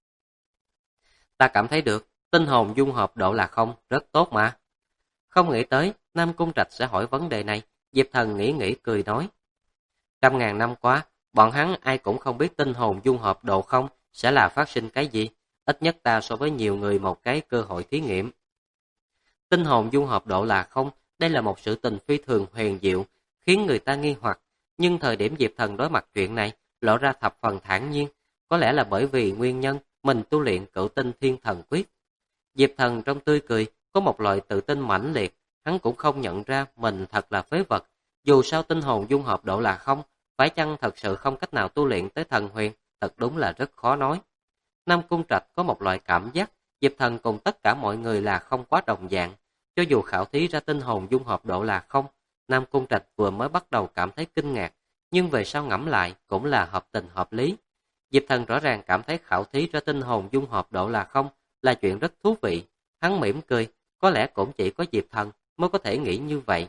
Ta cảm thấy được, tinh hồn dung hợp độ là không, rất tốt mà. Không nghĩ tới, Nam Cung Trạch sẽ hỏi vấn đề này, Diệp Thần nghĩ cười nói. 100.000 năm qua, bọn hắn ai cũng không biết tinh hồn dung hợp độ không sẽ là phát sinh cái gì, ít nhất ta so với nhiều người một cái cơ hội thí nghiệm. Tinh hồn dung hợp độ là không, đây là một sự tình phi thường huyền diệu, khiến người ta nghi hoặc, nhưng thời điểm Diệp Thần đối mặt chuyện này, lộ ra thập phần thản nhiên, có lẽ là bởi vì nguyên nhân mình tu luyện Cửu Tinh Thiên Thần Quyết. Diệp Thần trong tươi cười có một loại tự tin mãnh liệt, hắn cũng không nhận ra mình thật là phế vật, dù sao tinh hồn dung hợp độ là không, phải chăng thật sự không cách nào tu luyện tới thần huyền, thật đúng là rất khó nói. Nam Cung Trạch có một loại cảm giác, Diệp Thần cùng tất cả mọi người là không quá đồng dạng, cho dù khảo thí ra tinh hồn dung hợp độ là không, Nam Cung Trạch vừa mới bắt đầu cảm thấy kinh ngạc, nhưng về sau ngẫm lại cũng là hợp tình hợp lý. Diệp Thần rõ ràng cảm thấy khảo thí ra tinh hồn dung hợp độ là không là chuyện rất thú vị. Hắn mỉm cười, có lẽ cũng chỉ có Diệp Thần mới có thể nghĩ như vậy.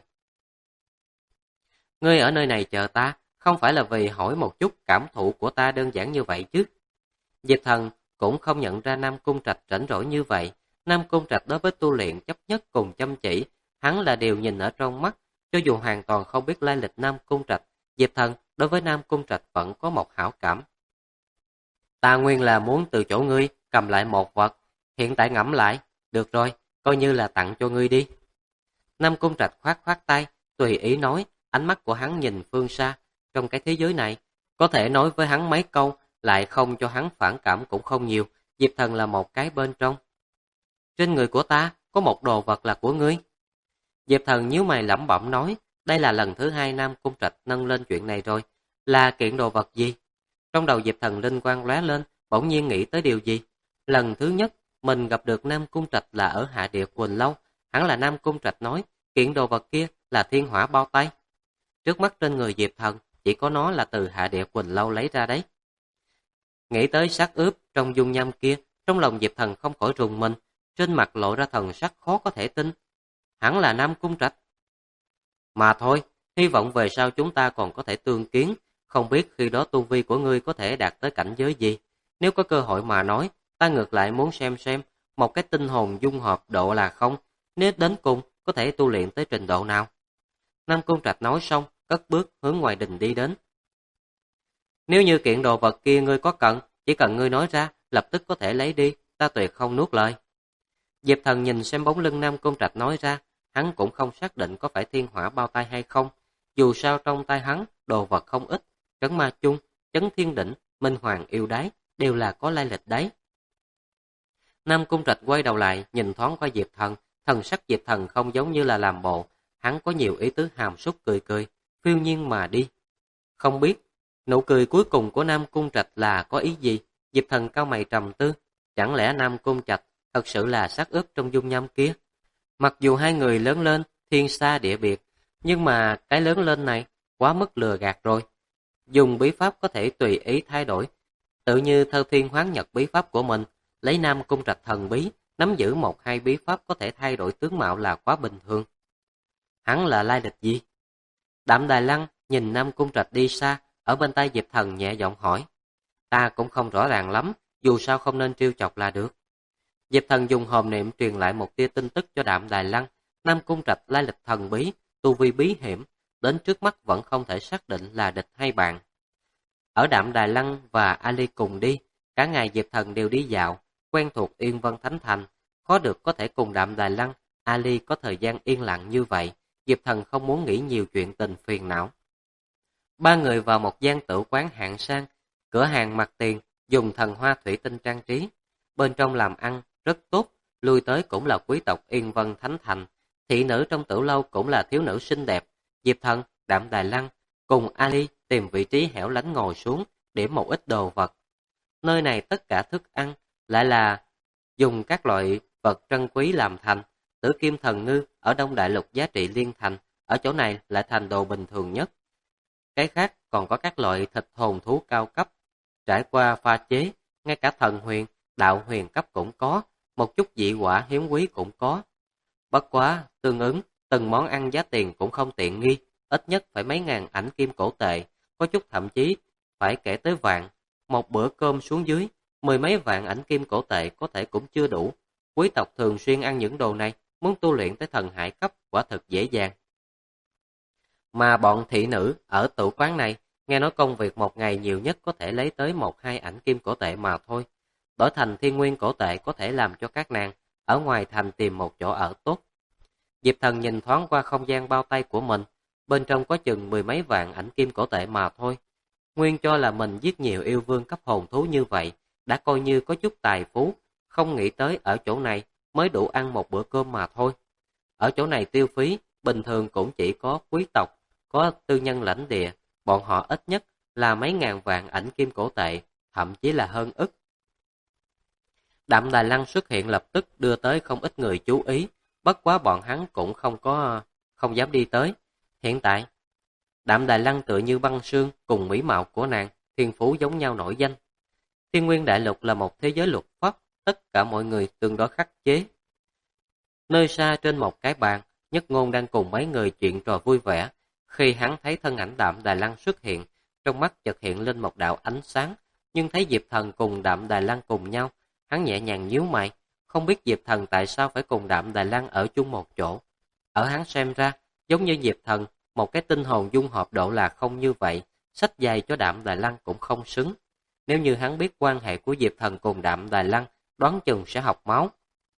Ngươi ở nơi này chờ ta, không phải là vì hỏi một chút cảm thụ của ta đơn giản như vậy chứ. Diệp Thần cũng không nhận ra Nam Cung Trạch rảnh rỗi như vậy. Nam Cung Trạch đối với tu luyện chấp nhất cùng chăm chỉ, hắn là điều nhìn ở trong mắt. Cho dù hoàn toàn không biết lai lịch Nam Cung Trạch, Diệp Thần đối với Nam Cung Trạch vẫn có một hảo cảm. Ta nguyên là muốn từ chỗ ngươi cầm lại một vật, hiện tại ngẫm lại, được rồi, coi như là tặng cho ngươi đi. Nam Cung Trạch khoát tay, tùy ý nói, ánh mắt của hắn nhìn phương xa, trong cái thế giới này, có thể nói với hắn mấy câu, lại không cho hắn phản cảm cũng không nhiều, Diệp Thần là một cái bên trong. Trên người của ta, có một đồ vật là của ngươi. Diệp Thần nhíu mày lẩm bẩm nói, đây là lần thứ hai Nam Cung Trạch nâng lên chuyện này rồi, là kiện đồ vật gì? Trong đầu Diệp Thần linh quang lóe lên, bỗng nhiên nghĩ tới điều gì? Lần thứ nhất, mình gặp được Nam Cung Trạch là ở Hạ Địa Quỳnh Lâu, hẳn là Nam Cung Trạch nói, kiện đồ vật kia là thiên hỏa bao tay. Trước mắt trên người Diệp Thần, chỉ có nó là từ Hạ Địa Quỳnh Lâu lấy ra đấy. Nghĩ tới xác ướp trong dung nham kia, trong lòng Diệp Thần không khỏi rùng mình, trên mặt lộ ra thần sắc khó có thể tin. Hẳn là Nam Cung Trạch. Mà thôi, hy vọng về sau chúng ta còn có thể tương kiến, không biết khi đó tu vi của ngươi có thể đạt tới cảnh giới gì. Nếu có cơ hội mà nói, ta ngược lại muốn xem một cái tinh hồn dung hợp độ là không, nếu đến cùng có thể tu luyện tới trình độ nào. Nam Cung Trạch nói xong, cất bước hướng ngoài đình đi đến. Nếu như kiện đồ vật kia ngươi có cần, chỉ cần ngươi nói ra, lập tức có thể lấy đi, ta tuyệt không nuốt lời. Diệp Thần nhìn xem bóng lưng Nam Cung Trạch nói ra, hắn cũng không xác định có phải thiên hỏa bao tay hay không. Dù sao trong tay hắn, đồ vật không ít, trấn ma chung, chấn thiên đỉnh, minh hoàng yêu đái, đều là có lai lịch đấy. Nam Cung Trạch quay đầu lại, nhìn thoáng qua Diệp Thần, thần sắc Diệp Thần không giống như là làm bộ, hắn có nhiều ý tứ hàm súc cười cười, phiêu nhiên mà đi. Không biết, nụ cười cuối cùng của Nam Cung Trạch là có ý gì? Diệp Thần cau mày trầm tư, chẳng lẽ Nam Cung Trạch thật sự là xác ướp trong dung nham kia? Mặc dù hai người lớn lên, thiên xa địa biệt, nhưng mà cái lớn lên này quá mức lừa gạt rồi. Dùng bí pháp có thể tùy ý thay đổi, tự như Thơ Thiên Hoán Nhật bí pháp của mình, lấy Nam Cung Trạch thần bí, nắm giữ một hai bí pháp có thể thay đổi tướng mạo là quá bình thường. Hắn là lai lịch gì? Đạm Đài Lăng nhìn Nam Cung Trạch đi xa, ở bên tay Diệp Thần nhẹ giọng hỏi. Ta cũng không rõ ràng lắm, dù sao không nên trêu chọc là được. Diệp Thần dùng hồn niệm truyền lại một tia tin tức cho Đạm Đài Lăng. Nam Cung Trạch lai lịch thần bí, tu vi bí hiểm, đến trước mắt vẫn không thể xác định là địch hay bạn. Ở Đạm Đài Lăng và Ali cùng đi, cả ngày Diệp Thần đều đi dạo, quen thuộc Yên Vân Thánh Thành, khó được có thể cùng Đạm Đài Lăng, Ali có thời gian yên lặng như vậy, Diệp Thần không muốn nghĩ nhiều chuyện tình phiền não. Ba người vào một gian tử quán hạng sang, cửa hàng mặt tiền, dùng thần hoa thủy tinh trang trí. Bên trong làm ăn rất tốt, lui tới cũng là quý tộc Yên Vân Thánh Thành. Thị nữ trong tử lâu cũng là thiếu nữ xinh đẹp. Diệp Thần, Đạm Đài Lăng cùng Ali tìm vị trí hẻo lánh ngồi xuống, điểm một ít đồ vật. Nơi này tất cả thức ăn lại là dùng các loại vật trân quý làm thành. Tử kim thần ngư ở Đông Đại Lục giá trị liên thành, ở chỗ này lại thành đồ bình thường nhất. Cái khác còn có các loại thịt hồn thú cao cấp, trải qua pha chế, ngay cả thần huyền, đạo huyền cấp cũng có, một chút dị quả hiếm quý cũng có. Bất quá, tương ứng, từng món ăn giá tiền cũng không tiện nghi, ít nhất phải mấy ngàn ảnh kim cổ tệ, có chút thậm chí phải kể tới vạn. Một bữa cơm xuống dưới, mười mấy vạn ảnh kim cổ tệ có thể cũng chưa đủ. Quý tộc thường xuyên ăn những đồ này, muốn tu luyện tới thần hải cấp quả thực dễ dàng. Mà bọn thị nữ ở tử quán này, nghe nói công việc một ngày nhiều nhất có thể lấy tới một hai ảnh kim cổ tệ mà thôi. Đổi thành thiên nguyên cổ tệ có thể làm cho các nàng ở ngoài thành tìm một chỗ ở tốt. Diệp Thần nhìn thoáng qua không gian bao tay của mình, bên trong có chừng mười mấy vạn ảnh kim cổ tệ mà thôi. Nguyên cho là mình giết nhiều yêu vương cấp hồn thú như vậy, đã coi như có chút tài phú, không nghĩ tới ở chỗ này mới đủ ăn một bữa cơm mà thôi. Ở chỗ này tiêu phí, bình thường cũng chỉ có quý tộc, có tư nhân lãnh địa, bọn họ ít nhất là mấy ngàn vạn ảnh kim cổ tệ, thậm chí là hơn ức. Đạm Đài Lăng xuất hiện lập tức đưa tới không ít người chú ý, bất quá bọn hắn cũng không dám đi tới. Hiện tại, Đạm Đài Lăng tựa như băng sương cùng mỹ mạo của nàng, thiên phú giống nhau nổi danh. Thiên Nguyên Đại Lục là một thế giới luật pháp, tất cả mọi người tương đối khắc chế. Nơi xa trên một cái bàn, Nhất Ngôn đang cùng mấy người chuyện trò vui vẻ. Khi hắn thấy thân ảnh Đạm Đài Lăng xuất hiện, trong mắt chợt hiện lên một đạo ánh sáng, nhưng thấy Diệp Thần cùng Đạm Đài Lăng cùng nhau, hắn nhẹ nhàng nhíu mày, không biết Diệp Thần tại sao phải cùng Đạm Đài Lăng ở chung một chỗ. Ở hắn xem ra, giống như Diệp Thần, một cái tinh hồn dung hợp độ là không như vậy, sách giày cho Đạm Đài Lăng cũng không xứng. Nếu như hắn biết quan hệ của Diệp Thần cùng Đạm Đài Lăng, đoán chừng sẽ học máu.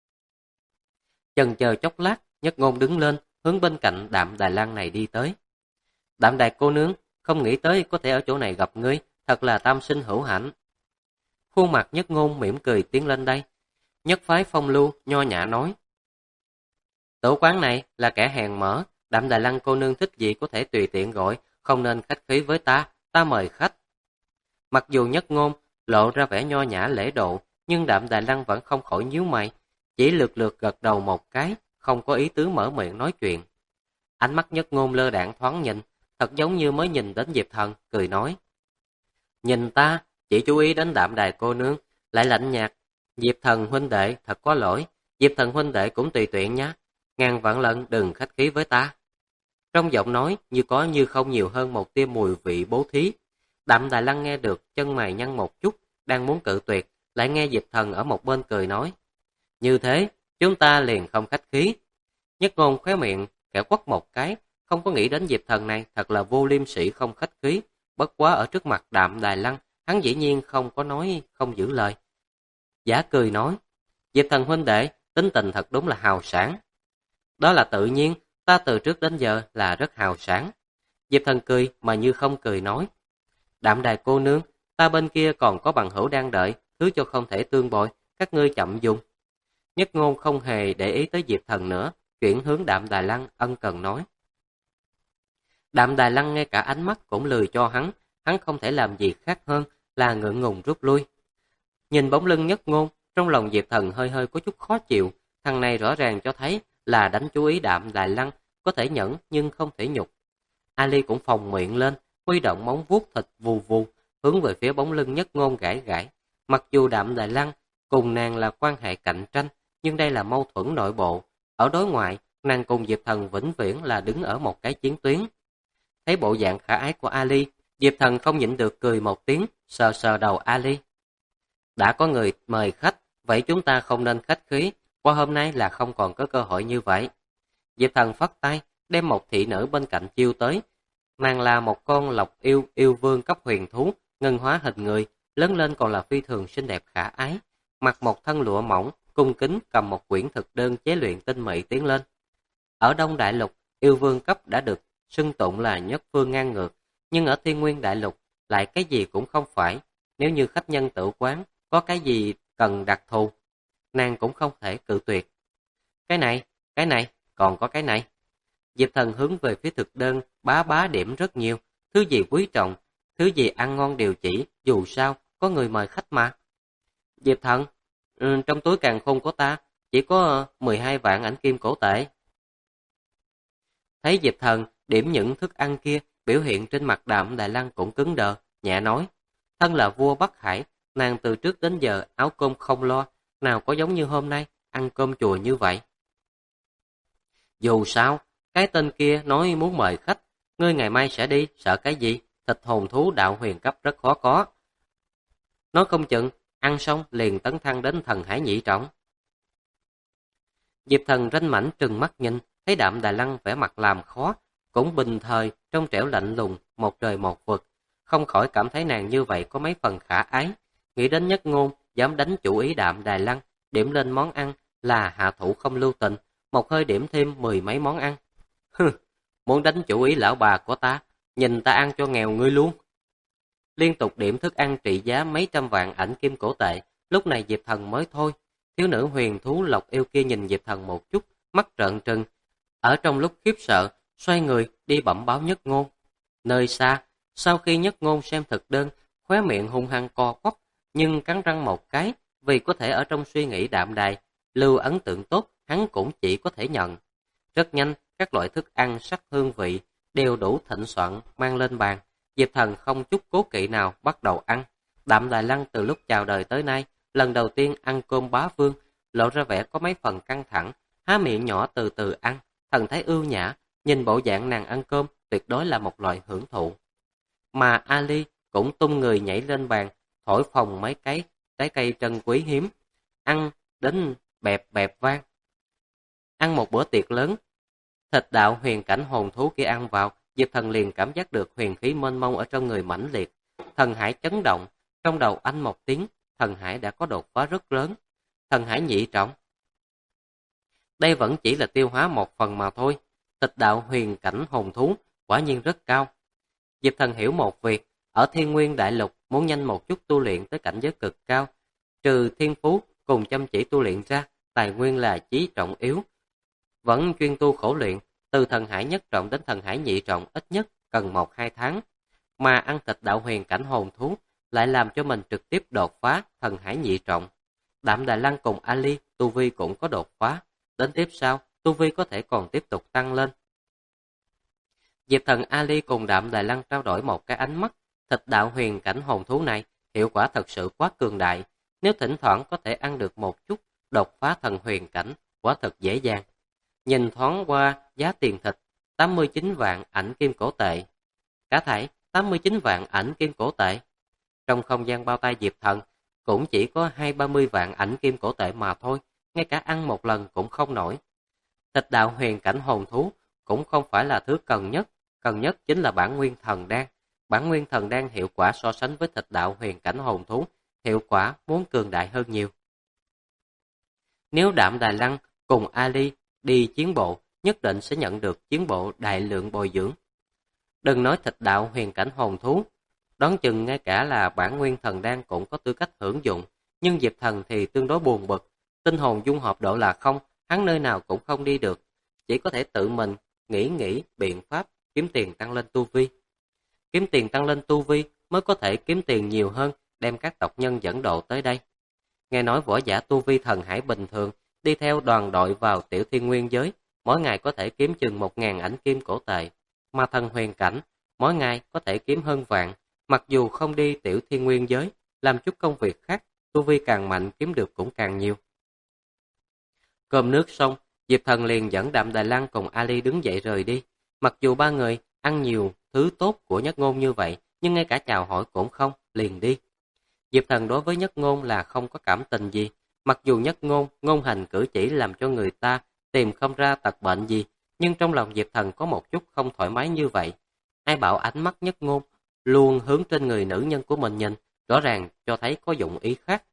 Chần chờ chốc lát, Nhất Ngôn đứng lên, hướng bên cạnh Đạm Đài Lăng này đi tới. Đạm Đài cô nương, không nghĩ tới có thể ở chỗ này gặp ngươi, thật là tam sinh hữu hạnh. Khuôn mặt Nhất Ngôn mỉm cười tiến lên đây. Nhất phái phong lưu, nho nhã nói. Tử quán này là kẻ hèn mở, Đạm Đài Lăng cô nương thích gì có thể tùy tiện gọi, không nên khách khí với ta mời khách. Mặc dù Nhất Ngôn lộ ra vẻ nho nhã lễ độ, nhưng Đạm Đài Lăng vẫn không khỏi nhíu mày, chỉ lượt lượt gật đầu một cái, không có ý tứ mở miệng nói chuyện. Ánh mắt Nhất Ngôn lơ đãng thoáng nhìn, thật giống như mới nhìn đến Diệp Thần, cười nói. Nhìn ta, chỉ chú ý đến Đạm Đài cô nương, lại lạnh nhạt. Diệp Thần huynh đệ thật có lỗi, Diệp Thần huynh đệ cũng tùy tiện nhé, ngàn vạn lần đừng khách khí với ta. Trong giọng nói như có như không nhiều hơn một tia mùi vị bố thí. Đạm Đài Lăng nghe được, chân mày nhăn một chút, đang muốn cự tuyệt, lại nghe Diệp Thần ở một bên cười nói. Như thế, chúng ta liền không khách khí. Nhất Ngôn khóe miệng, kẻ quất một cái, không có nghĩ đến Diệp Thần này thật là vô liêm sỉ không khách khí. Bất quá ở trước mặt Đạm Đài Lăng, hắn dĩ nhiên không có nói, không giữ lời. Giả cười nói, Diệp Thần huynh đệ, tính tình thật đúng là hào sảng. Đó là tự nhiên, ta từ trước đến giờ là rất hào sảng. Diệp Thần cười mà như không cười nói. Đạm Đài cô nương, ta bên kia còn có bằng hữu đang đợi, thứ cho không thể tương bội, các ngươi chậm dùng. Nhất Ngôn không hề để ý tới Diệp Thần nữa, chuyển hướng Đạm Đài Lăng ân cần nói. Đạm Đài Lăng ngay cả ánh mắt cũng lười cho hắn không thể làm gì khác hơn là ngượng ngùng rút lui. Nhìn bóng lưng Nhất Ngôn, trong lòng Diệp Thần hơi hơi có chút khó chịu, thằng này rõ ràng cho thấy là đánh chú ý Đạm Đài Lăng, có thể nhẫn nhưng không thể nhục. Ali cũng phồng miệng lên, huy động móng vuốt thịt vù vù, hướng về phía bóng lưng Nhất Ngôn gãi gãi. Mặc dù Đạm Đài Lăng cùng nàng là quan hệ cạnh tranh, nhưng đây là mâu thuẫn nội bộ. Ở đối ngoại, nàng cùng Diệp Thần vĩnh viễn là đứng ở một cái chiến tuyến. Thấy bộ dạng khả ái của Ali, Diệp Thần không nhịn được cười một tiếng, sờ sờ đầu Ali. Đã có người mời khách, vậy chúng ta không nên khách khí, qua hôm nay là không còn có cơ hội như vậy. Diệp Thần phất tay, đem một thị nữ bên cạnh chiêu tới. Nàng là một con lộc yêu vương cấp huyền thú, ngân hóa hình người, lớn lên còn là phi thường xinh đẹp khả ái. Mặc một thân lụa mỏng, cung kính cầm một quyển thực đơn chế luyện tinh mỹ tiến lên. Ở Đông Đại Lục, yêu vương cấp đã được xưng tụng là nhất phương ngang ngược, nhưng ở Thiên Nguyên Đại Lục lại cái gì cũng không phải. Nếu như khách nhân tự quán, có cái gì cần đặc thù, nàng cũng không thể cự tuyệt. Cái này, còn có cái này. Diệp Thần hướng về phía thực đơn, bá điểm rất nhiều, thứ gì quý trọng, thứ gì ăn ngon đều chỉ, dù sao, có người mời khách mà. Diệp Thần, trong túi càn khôn của ta, chỉ có 12 vạn ảnh kim cổ tệ. Thấy Diệp Thần điểm những thức ăn kia, biểu hiện trên mặt Đạm Đài Lăng cũng cứng đờ, nhẹ nói. Thân là vua Bắc Hải, nàng từ trước đến giờ áo cơm không lo, nào có giống như hôm nay, ăn cơm chùa như vậy. Dù sao, cái tên kia nói muốn mời khách, ngươi ngày mai sẽ đi, sợ cái gì, thịt hồn thú đạo huyền cấp rất khó có. Nói không chừng, ăn xong liền tấn thăng đến thần hải nhị trọng. Diệp Thần ranh mảnh trừng mắt nhìn, thấy Đạm Đài Lăng vẻ mặt làm khó, cũng bình thời, trong trẻo lạnh lùng, một trời một vực, không khỏi cảm thấy nàng như vậy có mấy phần khả ái. Nghĩ đến Nhất Ngôn, dám đánh chủ ý Đạm Đài Lăng, điểm lên món ăn là hạ thủ không lưu tình, một hơi điểm thêm 10 mấy món ăn. Hừ, muốn đánh chủ ý lão bà của ta, nhìn ta ăn cho nghèo ngươi luôn. Liên tục điểm thức ăn trị giá mấy trăm vạn ảnh kim cổ tệ, lúc này Diệp Thần mới thôi. Thiếu nữ huyền thú lộc yêu kia nhìn Diệp Thần một chút, mắt trợn trừng. Ở trong lúc khiếp sợ, xoay người đi bẩm báo Nhất Ngôn. Nơi xa, sau khi Nhất Ngôn xem thực đơn, khóe miệng hung hăng co quắp, nhưng cắn răng một cái, vì có thể ở trong suy nghĩ Đạm Đài, lưu ấn tượng tốt, hắn cũng chỉ có thể nhận. Rất nhanh, các loại thức ăn sắc hương vị đều đủ thịnh soạn mang lên bàn. Diệp Thần không chút cố kỵ nào bắt đầu ăn. Đạm Đài Lăng từ lúc chào đời tới nay, lần đầu tiên ăn cơm bá vương, lộ ra vẻ có mấy phần căng thẳng, há miệng nhỏ từ từ ăn, thần thái ưu nhã, nhìn bộ dạng nàng ăn cơm tuyệt đối là một loại hưởng thụ. Mà Ali cũng tung người nhảy lên bàn, thổi phồng mấy cái trái cây trân quý hiếm, ăn đến bẹp bẹp vang. Ăn một bữa tiệc lớn, thịt đạo huyền cảnh hồn thú kia ăn vào, Diệp Thần liền cảm giác được huyền khí mênh mông ở trong người mãnh liệt. Thần hải chấn động, trong đầu anh một tiếng, thần hải đã có đột phá rất lớn. Thần hải nhị trọng. Đây vẫn chỉ là tiêu hóa một phần mà thôi. Thịt đạo huyền cảnh hồn thú quả nhiên rất cao. Diệp Thần hiểu một việc, ở Thiên Nguyên Đại Lục muốn nhanh một chút tu luyện tới cảnh giới cực cao, trừ thiên phú cùng chăm chỉ tu luyện ra, tài nguyên là chí trọng yếu. Vẫn chuyên tu khổ luyện, từ thần hải nhất trọng đến thần hải nhị trọng ít nhất cần 1-2 tháng, mà ăn thịt đạo huyền cảnh hồn thú lại làm cho mình trực tiếp đột phá thần hải nhị trọng. Đạm Đài Lăng cùng Ali tu vi cũng có đột phá, đến tiếp sau tu vi có thể còn tiếp tục tăng lên. Diệp Thần Ali cùng Đạm Đài Lăng trao đổi một cái ánh mắt, thịt đạo huyền cảnh hồn thú này hiệu quả thật sự quá cường đại, nếu thỉnh thoảng có thể ăn được một chút đột phá thần huyền cảnh, quả thật dễ dàng. Nhìn thoáng qua giá tiền thịt, 89 vạn ảnh kim cổ tệ. Cả thảy 89 vạn ảnh kim cổ tệ. Trong không gian bao tay Diệp Thần, cũng chỉ có 20-30 vạn ảnh kim cổ tệ mà thôi, ngay cả ăn một lần cũng không nổi. Thịt đạo huyền cảnh hồn thú cũng không phải là thứ cần nhất chính là bản nguyên thần đan. Bản nguyên thần đan hiệu quả so sánh với thịt đạo huyền cảnh hồn thú, hiệu quả muốn cường đại hơn nhiều. Nếu Đạm Đài Lăng cùng Ali đi chiến bộ, nhất định sẽ nhận được chiến bộ đại lượng bồi dưỡng. Đừng nói thịt đạo huyền cảnh hồn thú, đoán chừng ngay cả là bản nguyên thần đan cũng có tư cách hưởng dụng, nhưng Diệp Thần thì tương đối buồn bực, tinh hồn dung hợp độ là không, hắn nơi nào cũng không đi được, chỉ có thể tự mình nghĩ biện pháp kiếm tiền tăng lên tu vi. Kiếm tiền tăng lên tu vi mới có thể kiếm tiền nhiều hơn, đem các tộc nhân dẫn độ tới đây. Nghe nói võ giả tu vi thần hải bình thường đi theo đoàn đội vào tiểu thiên nguyên giới, mỗi ngày có thể kiếm chừng 1.000 ảnh kim cổ tệ, mà thần huyền cảnh mỗi ngày có thể kiếm hơn vạn. Mặc dù không đi tiểu thiên nguyên giới, làm chút công việc khác, tu vi càng mạnh kiếm được cũng càng nhiều. Cơm nước xong, Diệp Thần liền dẫn Đạm Đài Lăng cùng Ali đứng dậy rời đi. Mặc dù ba người ăn nhiều thứ tốt của Nhất Ngôn như vậy, nhưng ngay cả chào hỏi cũng không, liền đi. Diệp Thần đối với Nhất Ngôn là không có cảm tình gì, mặc dù Nhất Ngôn ngôn hành cử chỉ làm cho người ta tìm không ra tật bệnh gì, nhưng trong lòng Diệp Thần có một chút không thoải mái như vậy. Ai bảo ánh mắt Nhất Ngôn luôn hướng trên người nữ nhân của mình nhìn, rõ ràng cho thấy có dụng ý khác.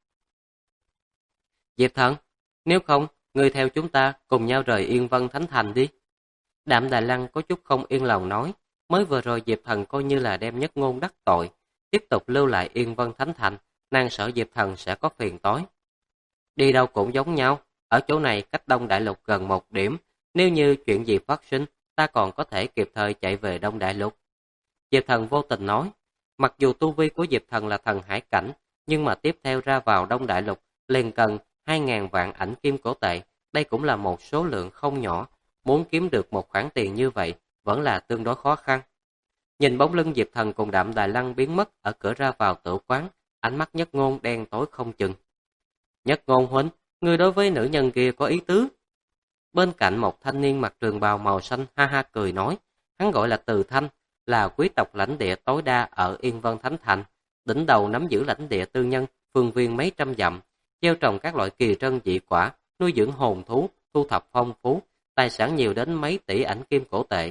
Diệp Thần, nếu không, ngươi theo chúng ta cùng nhau rời Yên Vân Thánh Thành đi. Đạm Đài Lăng có chút không yên lòng nói, mới vừa rồi Diệp Thần coi như là đem Nhất Ngôn đắc tội, tiếp tục lưu lại Yên Vân Thánh Thành, nàng sợ Diệp Thần sẽ có phiền toái. Đi đâu cũng giống nhau, ở chỗ này cách Đông Đại Lục gần 1 điểm, nếu như chuyện gì phát sinh, ta còn có thể kịp thời chạy về Đông Đại Lục. Diệp Thần vô tình nói, mặc dù tu vi của Diệp Thần là thần hải cảnh, nhưng mà tiếp theo ra vào Đông Đại Lục liền cần 2.000 vạn ảnh kim cổ tệ, đây cũng là một số lượng không nhỏ, muốn kiếm được một khoản tiền như vậy vẫn là tương đối khó khăn. Nhìn bóng lưng Diệp Thần cùng Đạm Đài Lăng biến mất ở cửa ra vào tử quán, ánh mắt Nhất Ngôn đen tối không chừng. Nhất Ngôn huynh, ngươi đối với nữ nhân kia có ý tứ? Bên cạnh một thanh niên mặc trường bào màu xanh ha ha cười nói, hắn gọi là Từ Thanh, là quý tộc lãnh địa tối đa ở Yên Vân Thánh Thành, đỉnh đầu nắm giữ lãnh địa tư nhân, phương viên mấy trăm dặm, gieo trồng các loại kỳ trân dị quả, nuôi dưỡng hồn thú, thu thập phong phú, tài sản nhiều đến mấy tỷ ảnh kim cổ tệ.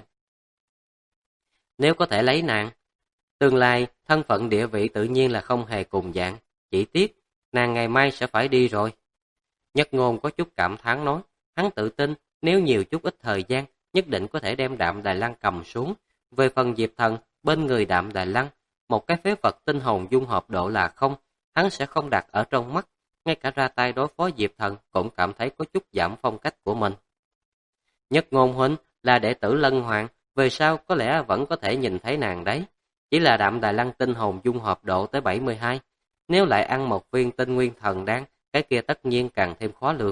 Nếu có thể lấy nàng, tương lai thân phận địa vị tự nhiên là không hề cùng dạng, chỉ tiếc nàng ngày mai sẽ phải đi rồi. Nhất Ngôn có chút cảm thán nói, hắn tự tin nếu nhiều chút ít thời gian, nhất định có thể đem Đạm Đài Lăng cầm xuống. Về phần Diệp Thần, bên người Đạm Đài Lăng, một cái phế vật tinh hồn dung hợp độ là không, hắn sẽ không đặt ở trong mắt, ngay cả ra tay đối phó Diệp Thần cũng cảm thấy có chút giảm phong cách của mình. Nhất Ngôn huynh là đệ tử Lân Hoàng, về sau có lẽ vẫn có thể nhìn thấy nàng đấy. Chỉ là Đạm Đài Lăng tinh hồn dung hợp độ tới 72, nếu lại ăn một viên tinh nguyên thần đan, cái kia tất nhiên càng thêm khó lường.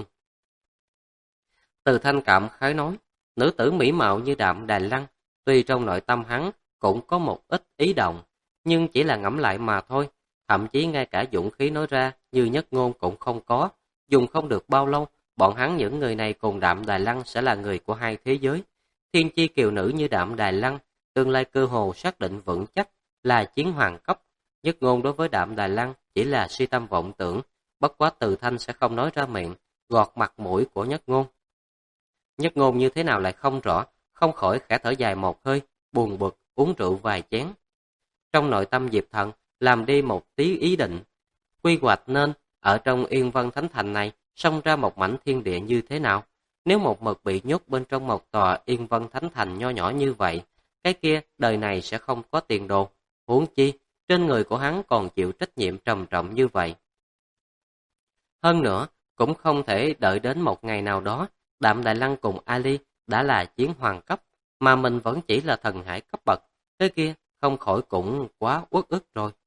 Từ Thanh cảm khái nói, nữ tử mỹ mạo như Đạm Đài Lăng, tuy trong nội tâm hắn cũng có một ít ý động, nhưng chỉ là ngẫm lại mà thôi, thậm chí ngay cả dũng khí nói ra như Nhất Ngôn cũng không có, dùng không được bao lâu, bọn hắn những người này cùng Đạm Đài Lăng sẽ là người của hai thế giới. Thiên chi kiều nữ như Đạm Đài Lăng, tương lai cơ hồ xác định vững chắc là chiến hoàng cấp. Nhất Ngôn đối với Đạm Đài Lăng chỉ là suy tâm vọng tưởng, bất quá Từ Thanh sẽ không nói ra miệng, gọt mặt mũi của Nhất Ngôn. Nhất Ngôn như thế nào lại không rõ, không khỏi khẽ thở dài một hơi, buồn bực, uống rượu vài chén. Trong nội tâm Diệp Thần, làm đi một tí ý định, quy hoạch nên ở trong Yên Vân Thánh Thành này, xông ra một mảnh thiên địa như thế nào. Nếu một mực bị nhốt bên trong một tòa Yên Vân Thánh Thành nho nhỏ như vậy, cái kia đời này sẽ không có tiền đồ. Huống chi, trên người của hắn còn chịu trách nhiệm trầm trọng như vậy. Hơn nữa, cũng không thể đợi đến một ngày nào đó, Đạm Đài Lăng cùng Ali đã là chiến hoàng cấp, mà mình vẫn chỉ là thần hải cấp bậc, thế kia không khỏi cũng quá uất ức rồi.